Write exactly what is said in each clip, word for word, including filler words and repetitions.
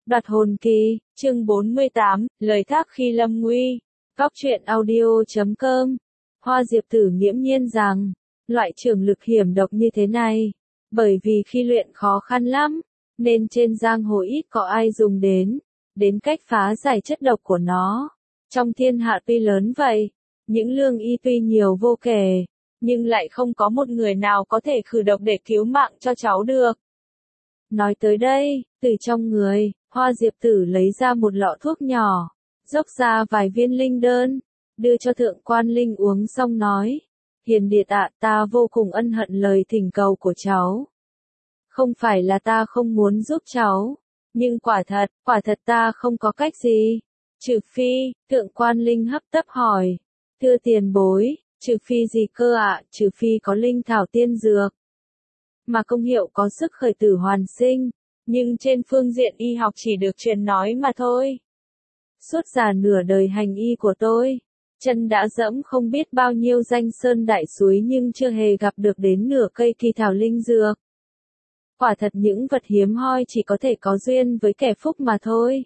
Đoạt hồn kỳ, chương bốn mươi tám, lời thác khi lâm nguy. Góc truyện audio chấm com. Hoa Diệp Tử nghiễm nhiên rằng, loại trường lực hiểm độc như thế này, bởi vì khi luyện khó khăn lắm, nên trên giang hồ ít có ai dùng đến, đến cách phá giải chất độc của nó. Trong thiên hạ tuy lớn vậy, những lương y tuy nhiều vô kể, nhưng lại không có một người nào có thể khử độc để cứu mạng cho cháu được. Nói tới đây, từ trong người, Hoa Diệp Tử lấy ra một lọ thuốc nhỏ, dốc ra vài viên linh đơn, đưa cho Thượng Quan Linh uống xong nói, Hiền Điệt ạ, ta vô cùng ân hận lời thỉnh cầu của cháu. Không phải là ta không muốn giúp cháu, nhưng quả thật, quả thật ta không có cách gì. Trừ phi, Thượng Quan Linh hấp tấp hỏi, thưa tiền bối, trừ phi gì cơ ạ, trừ phi có linh thảo tiên dược, mà công hiệu có sức khởi tử hoàn sinh, nhưng trên phương diện y học chỉ được truyền nói mà thôi. Suốt già nửa đời hành y của tôi, chân đã dẫm không biết bao nhiêu danh sơn đại suối nhưng chưa hề gặp được đến nửa cây kỳ thảo linh dược. Quả thật những vật hiếm hoi chỉ có thể có duyên với kẻ phúc mà thôi.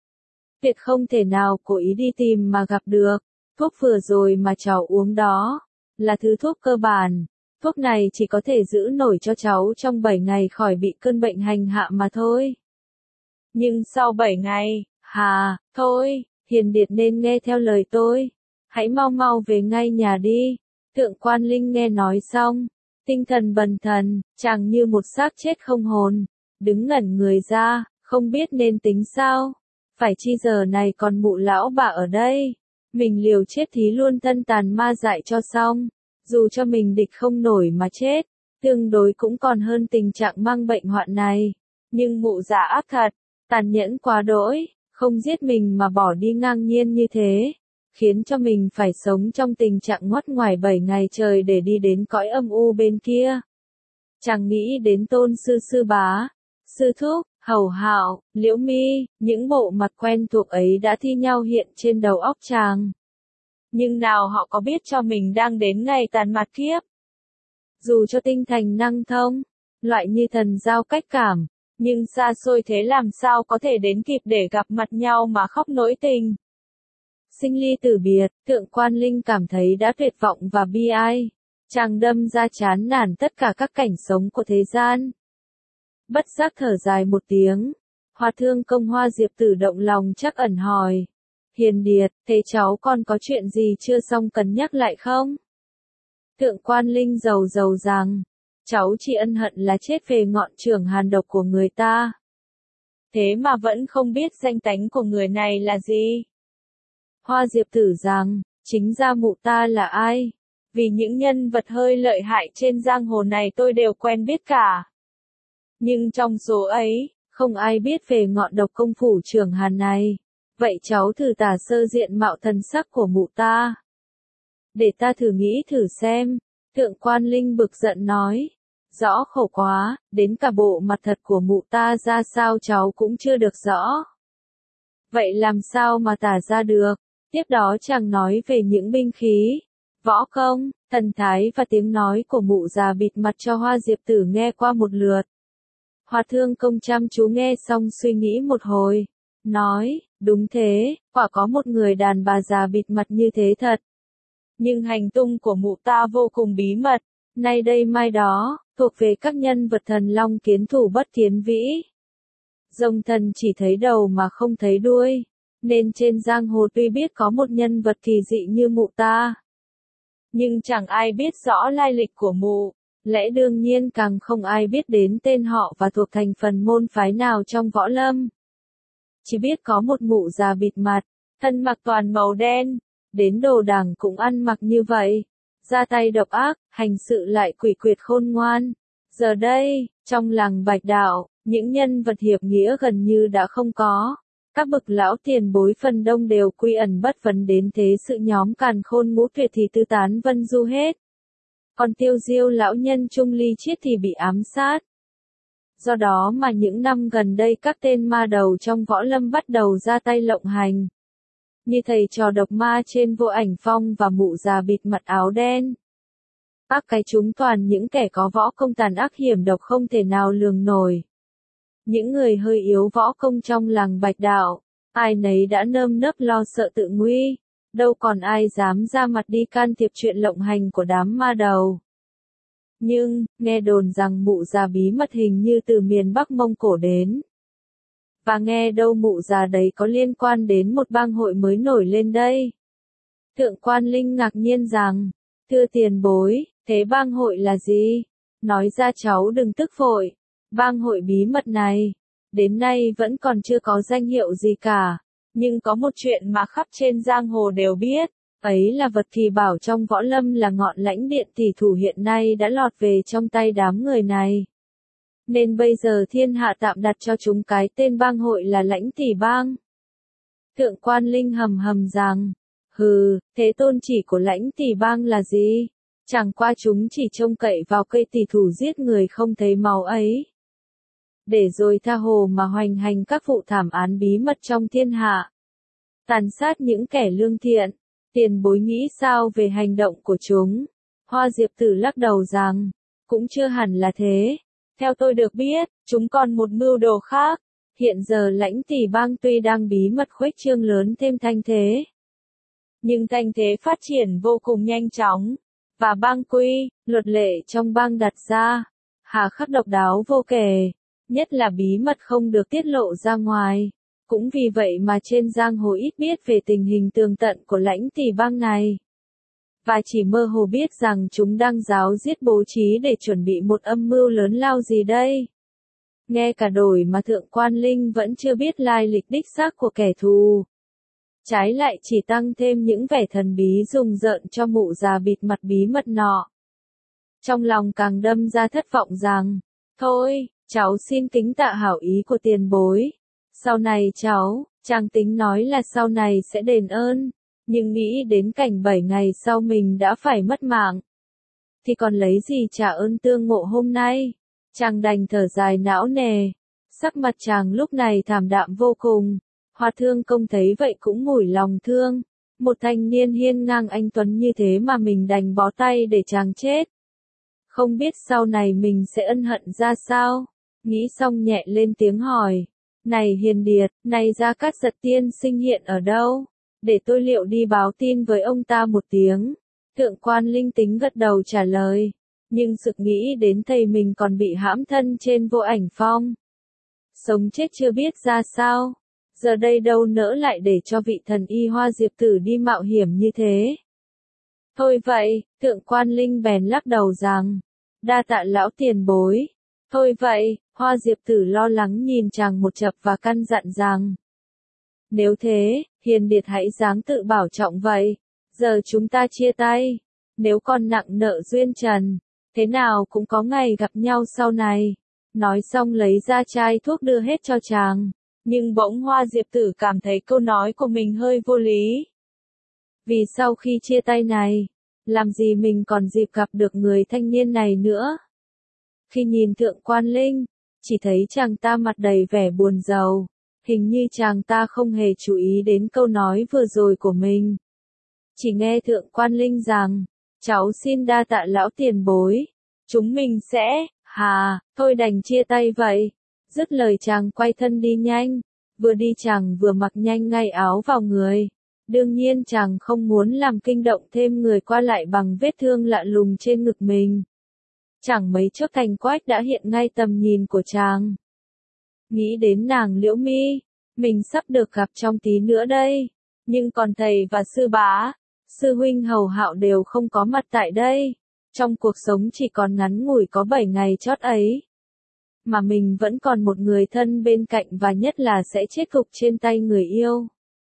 Tuyệt không thể nào cố ý đi tìm mà gặp được. Thuốc vừa rồi mà cháu uống đó, là thứ thuốc cơ bản. Thuốc này chỉ có thể giữ nổi cho cháu trong bảy ngày khỏi bị cơn bệnh hành hạ mà thôi. Nhưng sau bảy ngày, hà, thôi, Hiền Điệt nên nghe theo lời tôi. Hãy mau mau về ngay nhà đi. Thượng Quan Linh nghe nói xong, tinh thần bần thần, chàng như một xác chết không hồn, đứng ngẩn người ra, không biết nên tính sao. Phải chi giờ này còn mụ lão bà ở đây, mình liều chết thí luôn thân tàn ma dại cho xong. Dù cho mình địch không nổi mà chết, tương đối cũng còn hơn tình trạng mang bệnh hoạn này. Nhưng mụ già ác thật, tàn nhẫn quá đỗi, không giết mình mà bỏ đi ngang nhiên như thế, khiến cho mình phải sống trong tình trạng ngoắt ngoài bảy ngày trời để đi đến cõi âm u bên kia. Chàng nghĩ đến Tôn sư sư bá, sư thúc, Hầu Hạo, Liễu Mi, những bộ mặt quen thuộc ấy đã thi nhau hiện trên đầu óc chàng. Nhưng nào họ có biết cho mình đang đến ngày tàn mặt kiếp. Dù cho tinh thành năng thông, loại như thần giao cách cảm, nhưng xa xôi thế làm sao có thể đến kịp để gặp mặt nhau mà khóc nỗi tình. Sinh ly tử biệt, Thượng Quan Linh cảm thấy đã tuyệt vọng và bi ai. Chàng đâm ra chán nản tất cả các cảnh sống của thế gian. Bất giác thở dài một tiếng, Hoa Thương Công Hoa Diệp Tử động lòng chắc ẩn hỏi. Hiền Điệt, thế cháu còn có chuyện gì chưa xong cần nhắc lại không? Thượng Quan Linh rầu rầu rằng, cháu chỉ ân hận là chết về ngọn trường hàn độc của người ta. Thế mà vẫn không biết danh tánh của người này là gì. Hoa Diệp Tử rằng, chính ra mụ ta là ai? Vì những nhân vật hơi lợi hại trên giang hồ này tôi đều quen biết cả. Nhưng trong số ấy, không ai biết về ngọn độc công phủ trường hàn này. Vậy cháu thử tả sơ diện mạo thần sắc của mụ ta. Để ta thử nghĩ thử xem. Thượng Quan Linh bực giận nói. Rõ khổ quá, đến cả bộ mặt thật của mụ ta ra sao cháu cũng chưa được rõ. Vậy làm sao mà tả ra được? Tiếp đó chàng nói về những binh khí, võ công, thần thái và tiếng nói của mụ già bịt mặt cho Hoa Diệp Tử nghe qua một lượt. Hoa Thương Công chăm chú nghe xong suy nghĩ một hồi, nói, đúng thế, quả có một người đàn bà già bịt mặt như thế thật. Nhưng hành tung của mụ ta vô cùng bí mật, nay đây mai đó, thuộc về các nhân vật thần long kiến thủ bất kiến vĩ. Rồng thần chỉ thấy đầu mà không thấy đuôi, nên trên giang hồ tuy biết có một nhân vật kỳ dị như mụ ta, nhưng chẳng ai biết rõ lai lịch của mụ, lẽ đương nhiên càng không ai biết đến tên họ và thuộc thành phần môn phái nào trong võ lâm. Chỉ biết có một mụ già bịt mặt, thân mặc toàn màu đen, đến đồ đàng cũng ăn mặc như vậy, ra tay độc ác, hành sự lại quỷ quyệt khôn ngoan. Giờ đây, trong làng Bạch Đạo, những nhân vật hiệp nghĩa gần như đã không có. Các bậc lão tiền bối phần đông đều quy ẩn bất vấn đến thế sự nhóm càn khôn ngũ tuyệt thì tư tán vân du hết. Còn Tiêu Diêu lão nhân Trung Ly Chiết thì bị ám sát. Do đó mà những năm gần đây các tên ma đầu trong võ lâm bắt đầu ra tay lộng hành. Như thầy trò độc ma trên Vô Ảnh Phong và mụ già bịt mặt áo đen. Các cái chúng toàn những kẻ có võ công tàn ác hiểm độc không thể nào lường nổi. Những người hơi yếu võ công trong làng Bạch Đạo, ai nấy đã nơm nớp lo sợ tự nguy, đâu còn ai dám ra mặt đi can thiệp chuyện lộng hành của đám ma đầu. Nhưng, nghe đồn rằng mụ già bí mật hình như từ miền Bắc Mông Cổ đến. Và nghe đâu mụ già đấy có liên quan đến một bang hội mới nổi lên đây. Thượng quan Linh ngạc nhiên rằng, thưa tiền bối, thế bang hội là gì? Nói ra cháu đừng tức vội. Bang hội bí mật này, đến nay vẫn còn chưa có danh hiệu gì cả. Nhưng có một chuyện mà khắp trên giang hồ đều biết, ấy là vật kỳ bảo trong võ lâm là ngọn lãnh điện tỷ thủ hiện nay đã lọt về trong tay đám người này. Nên bây giờ thiên hạ tạm đặt cho chúng cái tên bang hội là Lãnh Tỷ Bang. Thượng quan Linh hầm hầm rằng, hừ, thế tôn chỉ của Lãnh Tỷ Bang là gì? Chẳng qua chúng chỉ trông cậy vào cây tỷ thủ giết người không thấy máu ấy. Để rồi tha hồ mà hoành hành các vụ thảm án bí mật trong thiên hạ. Tàn sát những kẻ lương thiện. Tiền bối nghĩ sao về hành động của chúng? Hoa Diệp Tử lắc đầu rằng, cũng chưa hẳn là thế. Theo tôi được biết, chúng còn một mưu đồ khác. Hiện giờ Lãnh Tỷ Bang tuy đang bí mật khuếch trương lớn thêm thanh thế. Nhưng thanh thế phát triển vô cùng nhanh chóng. Và bang quy, luật lệ trong bang đặt ra, hà khắc độc đáo vô kể. Nhất là bí mật không được tiết lộ ra ngoài. Cũng vì vậy mà trên giang hồ ít biết về tình hình tường tận của Lãnh Tỷ Bang này. Và chỉ mơ hồ biết rằng chúng đang giáo giết bố trí để chuẩn bị một âm mưu lớn lao gì đây. Nghe cả đổi mà Thượng quan Linh vẫn chưa biết lai lịch đích xác của kẻ thù. Trái lại chỉ tăng thêm những vẻ thần bí rùng rợn cho mụ già bịt mặt bí mật nọ. Trong lòng càng đâm ra thất vọng rằng, thôi, cháu xin kính tạ hảo ý của tiền bối. Sau này cháu, chàng tính nói là sau này sẽ đền ơn, nhưng nghĩ đến cảnh bảy ngày sau mình đã phải mất mạng. Thì còn lấy gì trả ơn tương ngộ hôm nay? Chàng đành thở dài não nề. Sắc mặt chàng lúc này thảm đạm vô cùng. Hoa Thương Công thấy vậy cũng mủi lòng thương. Một thanh niên hiên ngang anh tuấn như thế mà mình đành bó tay để chàng chết. Không biết sau này mình sẽ ân hận ra sao? Nghĩ xong nhẹ lên tiếng hỏi. Này Hiền Điệt, này Gia Cát Giật tiên sinh hiện ở đâu? Để tôi liệu đi báo tin với ông ta một tiếng. Thượng quan Linh tính gật đầu trả lời. Nhưng sực nghĩ đến thầy mình còn bị hãm thân trên Vô Ảnh Phong. Sống chết chưa biết ra sao. Giờ đây đâu nỡ lại để cho vị thần y Hoa Diệp Tử đi mạo hiểm như thế. Thôi vậy, Thượng quan Linh bèn lắc đầu rằng. Đa tạ lão tiền bối. Thôi vậy, Hoa Diệp Tử lo lắng nhìn chàng một chập và căn dặn rằng. Nếu thế, Hiền Điệt hãy dáng tự bảo trọng vậy. Giờ chúng ta chia tay. Nếu còn nặng nợ duyên trần, thế nào cũng có ngày gặp nhau sau này. Nói xong lấy ra chai thuốc đưa hết cho chàng. Nhưng bỗng Hoa Diệp Tử cảm thấy câu nói của mình hơi vô lý. Vì sau khi chia tay này, làm gì mình còn dịp gặp được người thanh niên này nữa. Khi nhìn Thượng quan Linh, chỉ thấy chàng ta mặt đầy vẻ buồn rầu. Hình như chàng ta không hề chú ý đến câu nói vừa rồi của mình. Chỉ nghe Thượng quan Linh rằng, cháu xin đa tạ lão tiền bối. Chúng mình sẽ, hà, thôi đành chia tay vậy. Dứt lời chàng quay thân đi nhanh. Vừa đi chàng vừa mặc nhanh ngay áo vào người. Đương nhiên chàng không muốn làm kinh động thêm người qua lại bằng vết thương lạ lùng trên ngực mình. Chẳng mấy chốc Thành Quách đã hiện ngay tầm nhìn của chàng. Nghĩ đến nàng Liễu Mi, mình sắp được gặp trong tí nữa đây. Nhưng còn thầy và sư bá, sư huynh hầu hạo đều không có mặt tại đây. Trong cuộc sống chỉ còn ngắn ngủi có bảy ngày chót ấy. Mà mình vẫn còn một người thân bên cạnh và nhất là sẽ chết cục trên tay người yêu.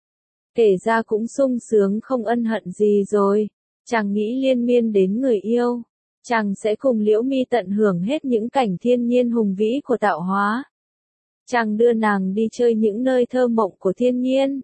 Kể ra cũng sung sướng không ân hận gì rồi. Chàng nghĩ liên miên đến người yêu. Chàng sẽ cùng Liễu Mi tận hưởng hết những cảnh thiên nhiên hùng vĩ của tạo hóa. Chàng đưa nàng đi chơi những nơi thơ mộng của thiên nhiên.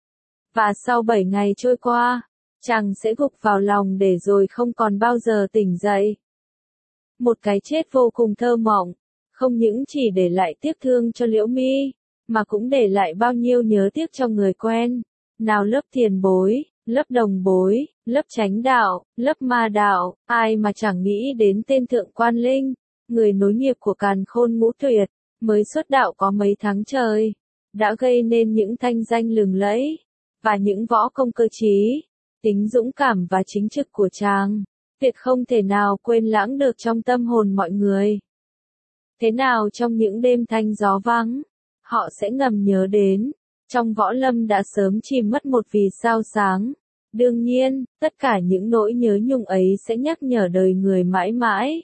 Và sau bảy ngày trôi qua, chàng sẽ gục vào lòng để rồi không còn bao giờ tỉnh dậy. Một cái chết vô cùng thơ mộng, không những chỉ để lại tiếc thương cho Liễu Mi, mà cũng để lại bao nhiêu nhớ tiếc cho người quen. Nào lớp tiền bối, lớp đồng bối, lớp chánh đạo, lớp ma đạo, ai mà chẳng nghĩ đến tên Thượng quan Linh, người nối nghiệp của Càn Khôn Ngũ Tuyệt, mới xuất đạo có mấy tháng trời, đã gây nên những thanh danh lừng lẫy, và những võ công cơ trí, tính dũng cảm và chính trực của chàng, tuyệt không thể nào quên lãng được trong tâm hồn mọi người. Thế nào trong những đêm thanh gió vắng, họ sẽ ngầm nhớ đến, trong võ lâm đã sớm chìm mất một vì sao sáng. Đương nhiên, tất cả những nỗi nhớ nhung ấy sẽ nhắc nhở đời người mãi mãi.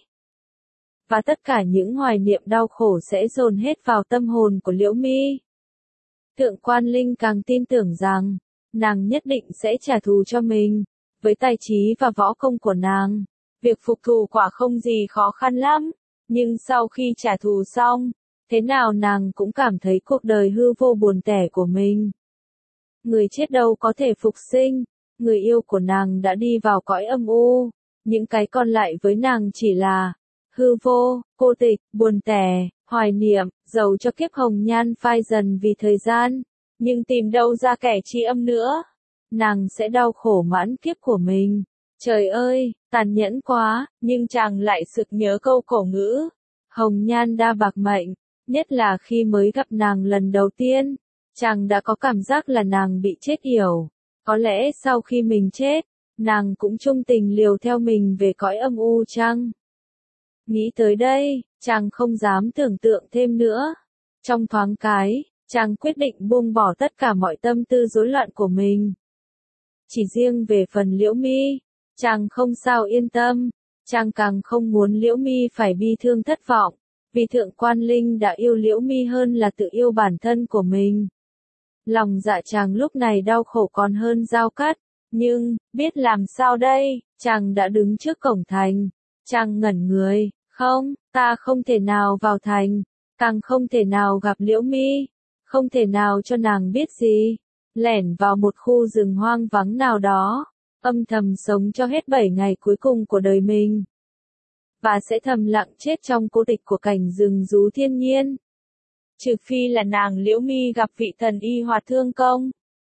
Và tất cả những hoài niệm đau khổ sẽ dồn hết vào tâm hồn của Liễu Mi. Thượng Quan Linh càng tin tưởng rằng, nàng nhất định sẽ trả thù cho mình. Với tài trí và võ công của nàng, việc phục thù quả không gì khó khăn lắm. Nhưng sau khi trả thù xong, thế nào nàng cũng cảm thấy cuộc đời hư vô buồn tẻ của mình. Người chết đâu có thể phục sinh, người yêu của nàng đã đi vào cõi âm u, những cái còn lại với nàng chỉ là hư vô, cô tịch, buồn tẻ, hoài niệm, dầu cho kiếp hồng nhan phai dần vì thời gian, nhưng tìm đâu ra kẻ tri âm nữa. Nàng sẽ đau khổ mãn kiếp của mình. Trời ơi, tàn nhẫn quá, nhưng chàng lại sực nhớ câu cổ ngữ. Hồng nhan đa bạc mệnh, nhất là khi mới gặp nàng lần đầu tiên, chàng đã có cảm giác là nàng bị chết yểu. Có lẽ sau khi mình chết, nàng cũng chung tình liều theo mình về cõi âm u chăng? Nghĩ tới đây, chàng không dám tưởng tượng thêm nữa. Trong thoáng cái, chàng quyết định buông bỏ tất cả mọi tâm tư rối loạn của mình. Chỉ riêng về phần Liễu Mi, chàng không sao yên tâm, chàng càng không muốn Liễu Mi phải bi thương thất vọng, vì Thượng Quan Linh đã yêu Liễu Mi hơn là tự yêu bản thân của mình. Lòng dạ chàng lúc này đau khổ còn hơn dao cắt, nhưng, biết làm sao đây, chàng đã đứng trước cổng thành, chàng ngẩn người, không, ta không thể nào vào thành, càng không thể nào gặp Liễu Mi, không thể nào cho nàng biết gì, lẻn vào một khu rừng hoang vắng nào đó, âm thầm sống cho hết bảy ngày cuối cùng của đời mình, và sẽ thầm lặng chết trong cô tịch của cảnh rừng rú thiên nhiên. Trừ phi là nàng Liễu Mi gặp vị thần y hoạt thương công.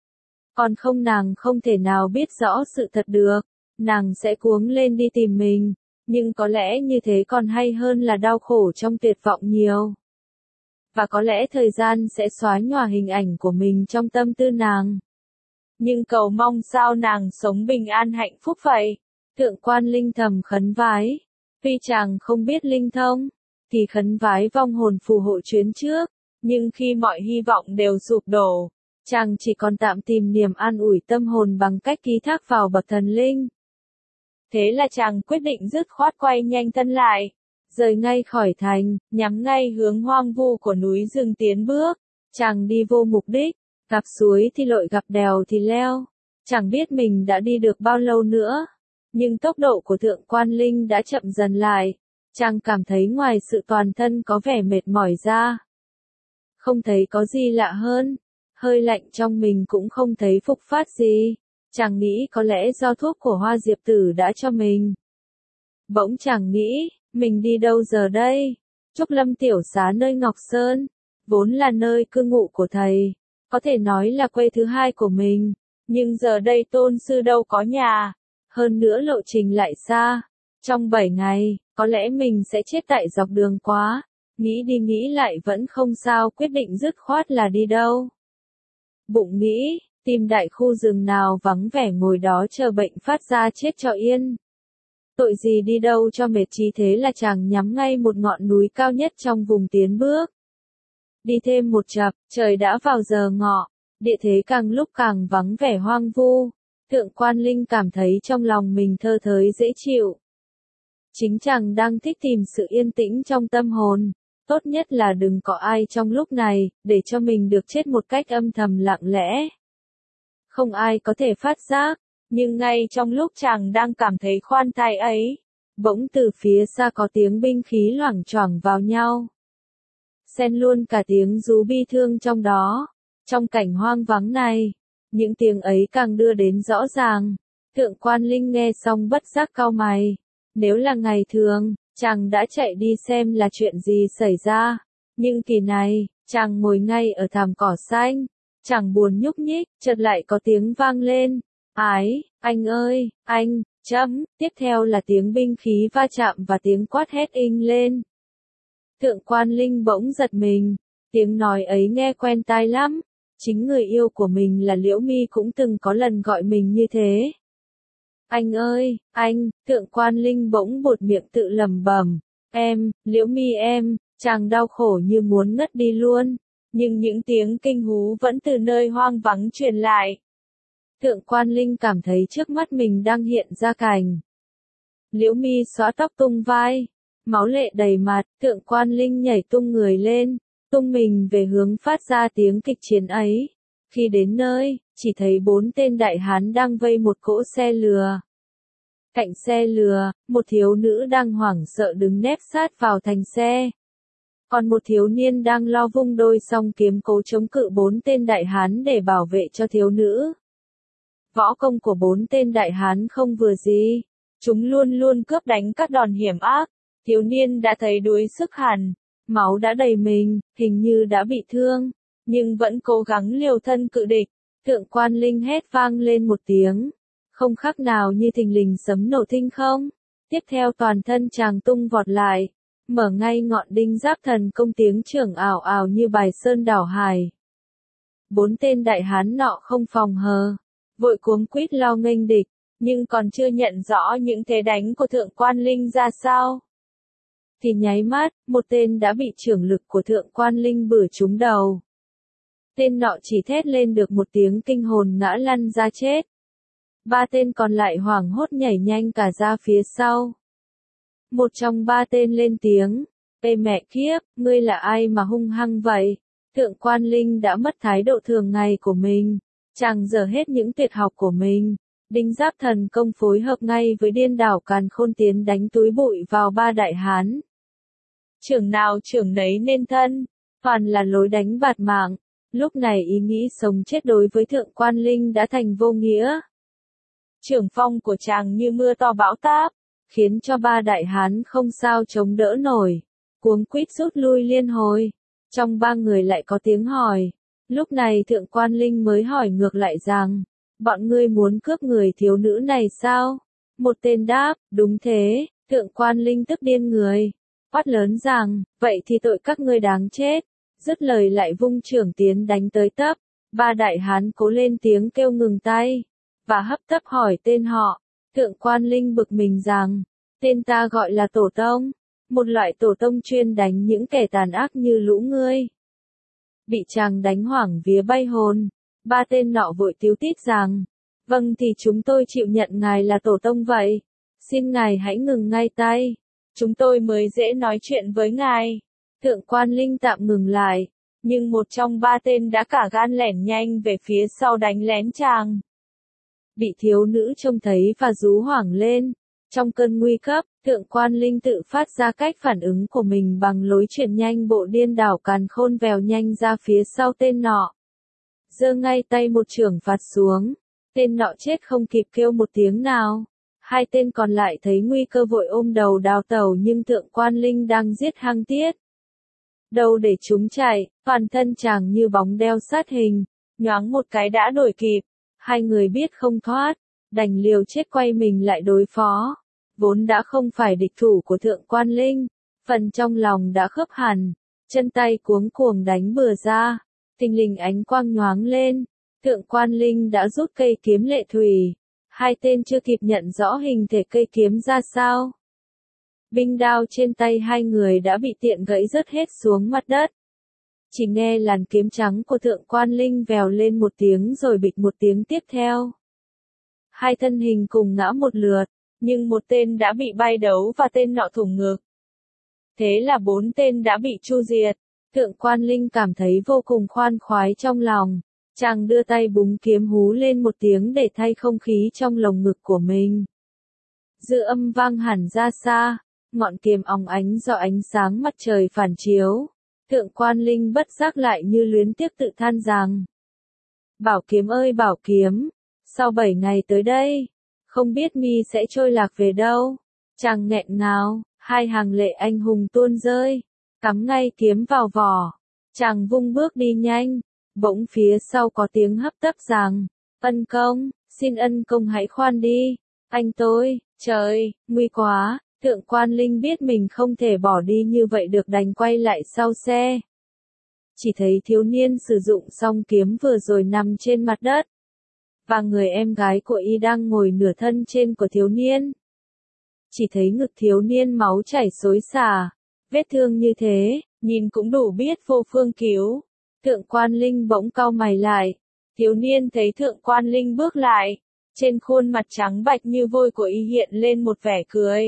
Còn không nàng không thể nào biết rõ sự thật được, nàng sẽ cuống lên đi tìm mình, nhưng có lẽ như thế còn hay hơn là đau khổ trong tuyệt vọng nhiều. Và có lẽ thời gian sẽ xóa nhòa hình ảnh của mình trong tâm tư nàng. Nhưng cầu mong sao nàng sống bình an hạnh phúc vậy. Thượng Quan Linh thầm khấn vái. Tuy chàng không biết linh thông, thì khấn vái vong hồn phù hộ chuyến trước. Nhưng khi mọi hy vọng đều sụp đổ, chàng chỉ còn tạm tìm niềm an ủi tâm hồn bằng cách ký thác vào bậc thần linh. Thế là chàng quyết định dứt khoát quay nhanh thân lại, rời ngay khỏi thành, nhắm ngay hướng hoang vu của núi rừng tiến bước. Chàng đi vô mục đích, gặp suối thì lội gặp đèo thì leo. Chẳng biết mình đã đi được bao lâu nữa, nhưng tốc độ của Thượng Quan Linh đã chậm dần lại. Chàng cảm thấy ngoài sự toàn thân có vẻ mệt mỏi ra, không thấy có gì lạ hơn, hơi lạnh trong mình cũng không thấy phục phát gì. Chàng nghĩ có lẽ do thuốc của Hoa Diệp Tử đã cho mình. Bỗng chàng nghĩ, mình đi đâu giờ đây? Trúc Lâm tiểu xá nơi Ngọc Sơn, vốn là nơi cư ngụ của thầy, có thể nói là quê thứ hai của mình, nhưng giờ đây tôn sư đâu có nhà, hơn nữa lộ trình lại xa. Trong bảy ngày, có lẽ mình sẽ chết tại dọc đường quá. Nghĩ đi nghĩ lại vẫn không sao quyết định dứt khoát là đi đâu. Bụng nghĩ, tìm đại khu rừng nào vắng vẻ ngồi đó chờ bệnh phát ra chết cho yên. Tội gì đi đâu cho mệt chí thế là chàng nhắm ngay một ngọn núi cao nhất trong vùng tiến bước. Đi thêm một chập, trời đã vào giờ ngọ, địa thế càng lúc càng vắng vẻ hoang vu. Thượng Quan Linh cảm thấy trong lòng mình thơ thới dễ chịu. Chính chàng đang thích tìm sự yên tĩnh trong tâm hồn. Tốt nhất là đừng có ai trong lúc này, để cho mình được chết một cách âm thầm lặng lẽ. Không ai có thể phát giác, nhưng ngay trong lúc chàng đang cảm thấy khoan thai ấy, bỗng từ phía xa có tiếng binh khí loảng choảng vào nhau. Xen luôn cả tiếng rú bi thương trong đó. Trong cảnh hoang vắng này, những tiếng ấy càng đưa đến rõ ràng. Thượng Quan Linh nghe xong bất giác cau mày. Nếu là ngày thường, chàng đã chạy đi xem là chuyện gì xảy ra. Nhưng kỳ này, chàng ngồi ngay ở thảm cỏ xanh, chẳng buồn nhúc nhích, chợt lại có tiếng vang lên. Ái, anh ơi, anh, chấm, tiếp theo là tiếng binh khí va chạm và tiếng quát hét inh lên. Thượng Quan Linh bỗng giật mình, tiếng nói ấy nghe quen tai lắm, chính người yêu của mình là Liễu Mi cũng từng có lần gọi mình như thế. Anh ơi, anh, Thượng Quan Linh bỗng buột miệng tự lẩm bẩm, em, Liễu Mi em, chàng đau khổ như muốn ngất đi luôn, nhưng những tiếng kinh hú vẫn từ nơi hoang vắng truyền lại. Thượng Quan Linh cảm thấy trước mắt mình đang hiện ra cảnh. Liễu Mi xõa tóc tung vai, máu lệ đầy mặt, Thượng Quan Linh nhảy tung người lên, tung mình về hướng phát ra tiếng kịch chiến ấy. Khi đến nơi, chỉ thấy bốn tên đại hán đang vây một cỗ xe lừa. Cạnh xe lừa, một thiếu nữ đang hoảng sợ đứng nép sát vào thành xe. Còn một thiếu niên đang lo vung đôi song kiếm cố chống cự bốn tên đại hán để bảo vệ cho thiếu nữ. Võ công của bốn tên đại hán không vừa gì, chúng luôn luôn cướp đánh các đòn hiểm ác. Thiếu niên đã thấy đuối sức hẳn, máu đã đầy mình, hình như đã bị thương, nhưng vẫn cố gắng liều thân cự địch. Thượng Quan Linh hét vang lên một tiếng, không khác nào như thình lình sấm nổ tinh không. Tiếp theo toàn thân chàng tung vọt lại, mở ngay ngọn đinh giáp thần công, tiếng trưởng ào ào như bài sơn đảo hải. Bốn tên đại hán nọ không phòng hờ, vội cuống quýt lao nghênh địch, nhưng còn chưa nhận rõ những thế đánh của Thượng Quan Linh ra sao. Thì nháy mắt, một tên đã bị trưởng lực của Thượng Quan Linh bử trúng đầu. Tên nọ chỉ thét lên được một tiếng kinh hồn ngã lăn ra chết. Ba tên còn lại hoảng hốt nhảy nhanh cả ra phía sau. Một trong ba tên lên tiếng, ê mẹ kiếp, ngươi là ai mà hung hăng vậy? Thượng Quan Linh đã mất thái độ thường ngày của mình, chàng dở hết những tuyệt học của mình. Đinh giáp thần công phối hợp ngay với điên đảo càn khôn tiến đánh túi bụi vào ba đại hán. Trưởng nào trưởng nấy nên thân, toàn là lối đánh bạt mạng. Lúc này ý nghĩ sống chết đối với Thượng Quan Linh đã thành vô nghĩa. Trưởng phong của chàng như mưa to bão táp, khiến cho ba đại hán không sao chống đỡ nổi, cuống quýt rút lui liên hồi. Trong ba người lại có tiếng hỏi. Lúc này Thượng Quan Linh mới hỏi ngược lại rằng, bọn ngươi muốn cướp người thiếu nữ này sao? Một tên đáp, đúng thế. Thượng Quan Linh tức điên người, quát lớn rằng, vậy thì tội các ngươi đáng chết. Dứt lời lại vung trưởng tiến đánh tới tấp. Ba đại hán cố lên tiếng kêu ngừng tay, và hấp tấp hỏi tên họ. Thượng Quan Linh bực mình rằng, tên ta gọi là tổ tông, một loại tổ tông chuyên đánh những kẻ tàn ác như lũ ngươi. Bị chàng đánh hoảng vía bay hồn, ba tên nọ vội tíu tít rằng, vâng thì chúng tôi chịu nhận ngài là tổ tông vậy, xin ngài hãy ngừng ngay tay, chúng tôi mới dễ nói chuyện với ngài. Thượng Quan Linh tạm ngừng lại, nhưng một trong ba tên đã cả gan lẻn nhanh về phía sau đánh lén chàng. Bị thiếu nữ trông thấy và rú hoảng lên. Trong cơn nguy cấp, Thượng Quan Linh tự phát ra cách phản ứng của mình bằng lối chuyển nhanh bộ điên đảo càn khôn vèo nhanh ra phía sau tên nọ. Giơ ngay tay một chưởng phạt xuống, tên nọ chết không kịp kêu một tiếng nào. Hai tên còn lại thấy nguy cơ vội ôm đầu đào tẩu, nhưng Thượng Quan Linh đang giết hăng tiết. Đâu để chúng chạy, toàn thân chàng như bóng đeo sát hình, nhoáng một cái đã đuổi kịp. Hai người biết không thoát, đành liều chết quay mình lại đối phó. Vốn đã không phải địch thủ của Thượng Quan Linh, phần trong lòng đã khớp hẳn, chân tay cuống cuồng đánh bừa ra. Thình lình ánh quang nhoáng lên, Thượng Quan Linh đã rút cây kiếm lệ thủy. Hai tên chưa kịp nhận rõ hình thể cây kiếm ra sao. Binh đao trên tay hai người đã bị tiện gãy rớt hết xuống mặt đất. Chỉ nghe làn kiếm trắng của Thượng Quan Linh vèo lên một tiếng rồi bịch một tiếng tiếp theo. Hai thân hình cùng ngã một lượt, nhưng một tên đã bị bay đấu và tên nọ thủng ngực. Thế là bốn tên đã bị chu diệt. Thượng Quan Linh cảm thấy vô cùng khoan khoái trong lòng. Chàng đưa tay búng kiếm hú lên một tiếng để thay không khí trong lồng ngực của mình. Dư âm vang hẳn ra xa, ngọn kiếm óng ánh do ánh sáng mặt trời phản chiếu. Thượng Quan Linh bất giác lại như luyến tiếc tự than rằng, bảo kiếm ơi bảo kiếm, sau bảy ngày tới đây, không biết mi sẽ trôi lạc về đâu. Chàng nghẹn ngào, hai hàng lệ anh hùng tuôn rơi, cắm ngay kiếm vào vỏ. Chàng vung bước đi nhanh, bỗng phía sau có tiếng hấp tấp rằng, ân công, xin ân công hãy khoan đi, anh tôi, trời, nguy quá. Thượng quan Linh biết mình không thể bỏ đi như vậy được đành quay lại sau xe. Chỉ thấy thiếu niên sử dụng song kiếm vừa rồi nằm trên mặt đất. Và người em gái của y đang ngồi nửa thân trên của thiếu niên. Chỉ thấy ngực thiếu niên máu chảy xối xả. Vết thương như thế, nhìn cũng đủ biết vô phương cứu. Thượng quan Linh bỗng cau mày lại. Thiếu niên thấy thượng quan Linh bước lại. Trên khuôn mặt trắng bạch như vôi của y hiện lên một vẻ cười.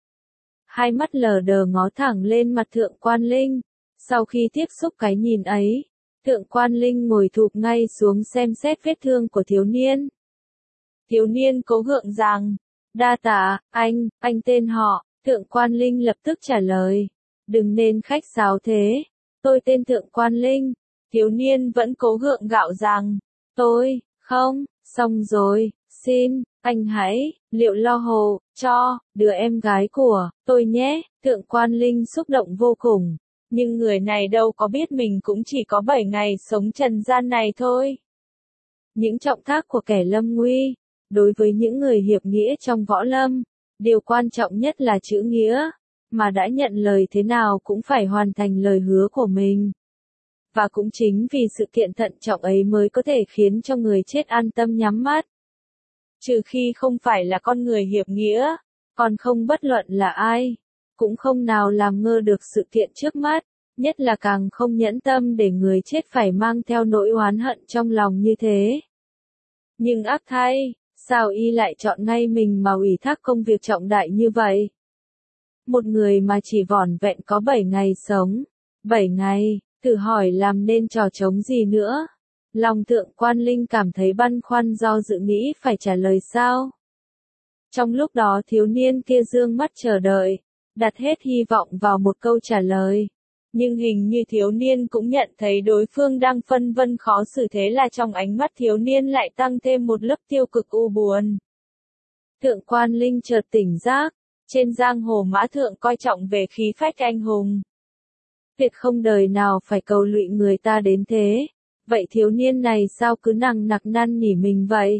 Hai mắt lờ đờ ngó thẳng lên mặt thượng quan Linh. Sau khi tiếp xúc cái nhìn ấy, thượng quan Linh ngồi thụp ngay xuống xem xét vết thương của thiếu niên. Thiếu niên cố gượng rằng, đa tạ, anh, anh tên họ, thượng quan Linh lập tức trả lời. Đừng nên khách sáo thế, tôi tên thượng quan Linh. Thiếu niên vẫn cố gượng gạo rằng, tôi, không, xong rồi, xin, anh hãy, liệu lo hộ, cho, đứa em gái của, tôi nhé. Thượng quan Linh xúc động vô cùng. Nhưng người này đâu có biết mình cũng chỉ có bảy ngày sống trần gian này thôi. Những trọng thác của kẻ lâm nguy, đối với những người hiệp nghĩa trong võ lâm, điều quan trọng nhất là chữ nghĩa, mà đã nhận lời thế nào cũng phải hoàn thành lời hứa của mình. Và cũng chính vì sự kiện thận trọng ấy mới có thể khiến cho người chết an tâm nhắm mắt. Trừ khi không phải là con người hiệp nghĩa, còn không bất luận là ai, cũng không nào làm ngơ được sự kiện trước mắt, nhất là càng không nhẫn tâm để người chết phải mang theo nỗi oán hận trong lòng như thế. Nhưng ác thay, sao y lại chọn ngay mình mà ủy thác công việc trọng đại như vậy? Một người mà chỉ vỏn vẹn có bảy ngày sống, bảy ngày, thử hỏi làm nên trò trống gì nữa? Lòng thượng quan Linh cảm thấy băn khoăn do dự nghĩ phải trả lời sao. Trong lúc đó thiếu niên kia dương mắt chờ đợi, đặt hết hy vọng vào một câu trả lời. Nhưng hình như thiếu niên cũng nhận thấy đối phương đang phân vân khó xử, thế là trong ánh mắt thiếu niên lại tăng thêm một lớp tiêu cực u buồn. Thượng quan Linh chợt tỉnh giác, trên giang hồ mã thượng coi trọng về khí phách anh hùng. Việc không đời nào phải cầu lụy người ta đến thế, vậy thiếu niên này sao cứ nằng nặc năn nỉ mình vậy?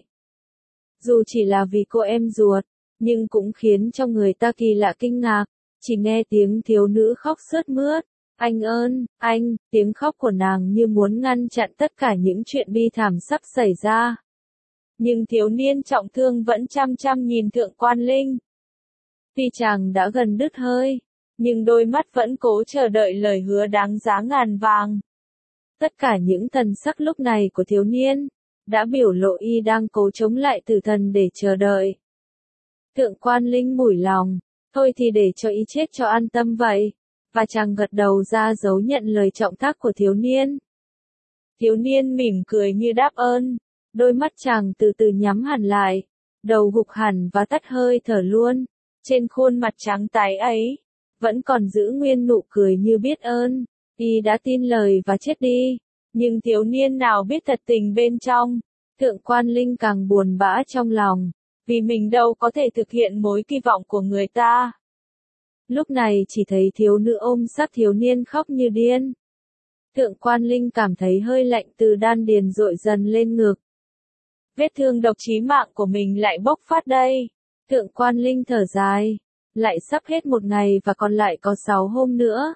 Dù chỉ là vì cô em ruột, nhưng cũng khiến cho người ta kỳ lạ kinh ngạc, chỉ nghe tiếng thiếu nữ khóc sướt mướt. Anh ơn, anh, tiếng khóc của nàng như muốn ngăn chặn tất cả những chuyện bi thảm sắp xảy ra. Nhưng thiếu niên trọng thương vẫn chăm chăm nhìn thượng quan Linh. Tuy chàng đã gần đứt hơi, nhưng đôi mắt vẫn cố chờ đợi lời hứa đáng giá ngàn vàng. Tất cả những thần sắc lúc này của thiếu niên, đã biểu lộ y đang cố chống lại tử thần để chờ đợi. Thượng quan Linh mủi lòng, thôi thì để cho y chết cho an tâm vậy. Và chàng gật đầu ra dấu nhận lời trọng thác của thiếu niên. Thiếu niên mỉm cười như đáp ơn, đôi mắt chàng từ từ nhắm hẳn lại, đầu gục hẳn và tắt hơi thở luôn. Trên khuôn mặt trắng tái ấy, vẫn còn giữ nguyên nụ cười như biết ơn, y đã tin lời và chết đi. Nhưng thiếu niên nào biết thật tình bên trong, thượng quan Linh càng buồn bã trong lòng, vì mình đâu có thể thực hiện mối kỳ vọng của người ta. Lúc này chỉ thấy thiếu nữ ôm sát thiếu niên khóc như điên. Thượng quan Linh cảm thấy hơi lạnh từ đan điền dội dần lên ngực. Vết thương độc chí mạng của mình lại bốc phát đây. Thượng quan Linh thở dài, lại sắp hết một ngày và còn lại có sáu hôm nữa.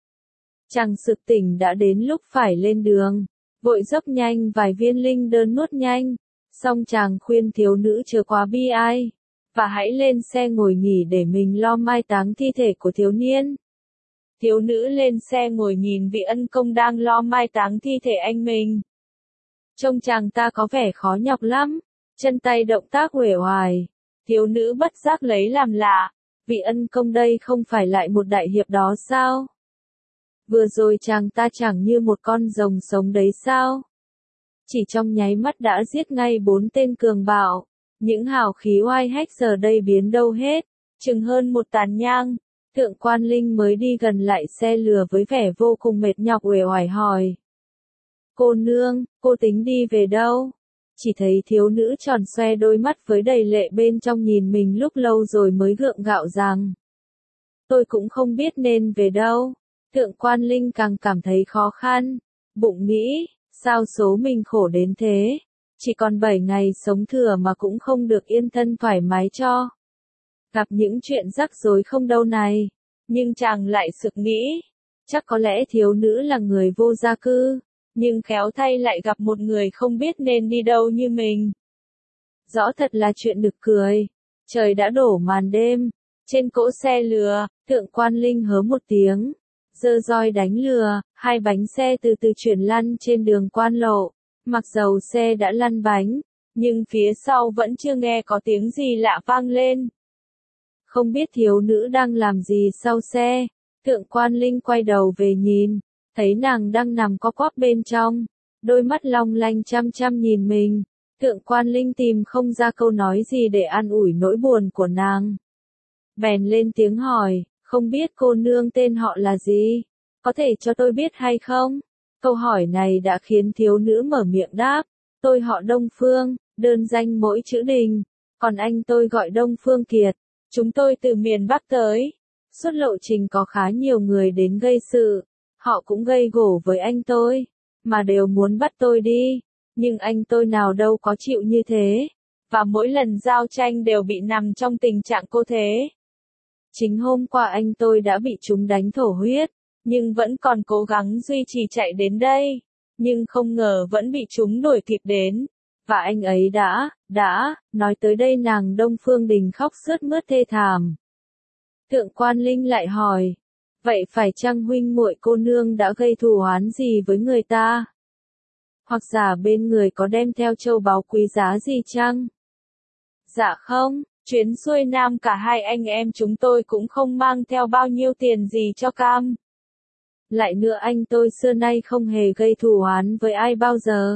Chàng sực tỉnh đã đến lúc phải lên đường, vội dốc nhanh vài viên linh đơn nuốt nhanh, xong chàng khuyên thiếu nữ chớ quá bi ai. Và hãy lên xe ngồi nghỉ để mình lo mai táng thi thể của thiếu niên. Thiếu nữ lên xe ngồi nhìn vị ân công đang lo mai táng thi thể anh mình. Trông chàng ta có vẻ khó nhọc lắm, chân tay động tác uể oải. Thiếu nữ bất giác lấy làm lạ, vị ân công đây không phải lại một đại hiệp đó sao? Vừa rồi chàng ta chẳng như một con rồng sống đấy sao? Chỉ trong nháy mắt đã giết ngay bốn tên cường bạo. Những hào khí oai hách giờ đây biến đâu hết, chừng hơn một tàn nhang. Thượng quan Linh mới đi gần lại xe lừa với vẻ vô cùng mệt nhọc uể oải hỏi. Cô nương, cô tính đi về đâu? Chỉ thấy thiếu nữ tròn xoe đôi mắt với đầy lệ bên trong nhìn mình lúc lâu rồi mới gượng gạo rằng. Tôi cũng không biết nên về đâu. Thượng quan Linh càng cảm thấy khó khăn, bụng nghĩ, sao số mình khổ đến thế? Chỉ còn bảy ngày sống thừa mà cũng không được yên thân thoải mái cho. gặp những chuyện rắc rối không đâu này. Nhưng chàng lại sực nghĩ, chắc có lẽ thiếu nữ là người vô gia cư, nhưng khéo thay lại gặp một người không biết nên đi đâu như mình. Rõ thật là chuyện nực cười. Trời đã đổ màn đêm, trên cỗ xe lừa, Thượng Quan Linh hớ một tiếng, giơ roi đánh lừa, hai bánh xe từ từ chuyển lăn trên đường quan lộ. Mặc dầu xe đã lăn bánh, nhưng phía sau vẫn chưa nghe có tiếng gì lạ vang lên. Không biết thiếu nữ đang làm gì sau xe, Thượng Quan Linh quay đầu về nhìn, thấy nàng đang nằm co quắp bên trong, đôi mắt long lanh chăm chăm nhìn mình. Thượng Quan Linh tìm không ra câu nói gì để an ủi nỗi buồn của nàng. Bèn lên tiếng hỏi, không biết cô nương tên họ là gì? Có thể cho tôi biết hay không? Câu hỏi này đã khiến thiếu nữ mở miệng đáp, tôi họ Đông Phương, đơn danh mỗi chữ Đình, còn anh tôi gọi Đông Phương Kiệt. Chúng tôi từ miền Bắc tới. Suốt lộ trình có khá nhiều người đến gây sự. Họ cũng gây gổ với anh tôi, mà đều muốn bắt tôi đi. Nhưng anh tôi nào đâu có chịu như thế. Và mỗi lần giao tranh đều bị nằm trong tình trạng cô thế. Chính hôm qua anh tôi đã bị chúng đánh thổ huyết, nhưng vẫn còn cố gắng duy trì chạy đến đây. Nhưng không ngờ vẫn bị chúng đuổi kịp đến. Và anh ấy đã, đã, nói tới đây nàng Đông Phương Đình khóc sướt mướt thê thảm. Thượng Quan Linh lại hỏi, vậy phải chăng huynh muội cô nương đã gây thù oán gì với người ta? Hoặc giả bên người có đem theo châu báu quý giá gì chăng? Dạ không, chuyến xuôi nam cả hai anh em chúng tôi cũng không mang theo bao nhiêu tiền gì cho cam. Lại nữa anh tôi xưa nay không hề gây thù oán với ai bao giờ.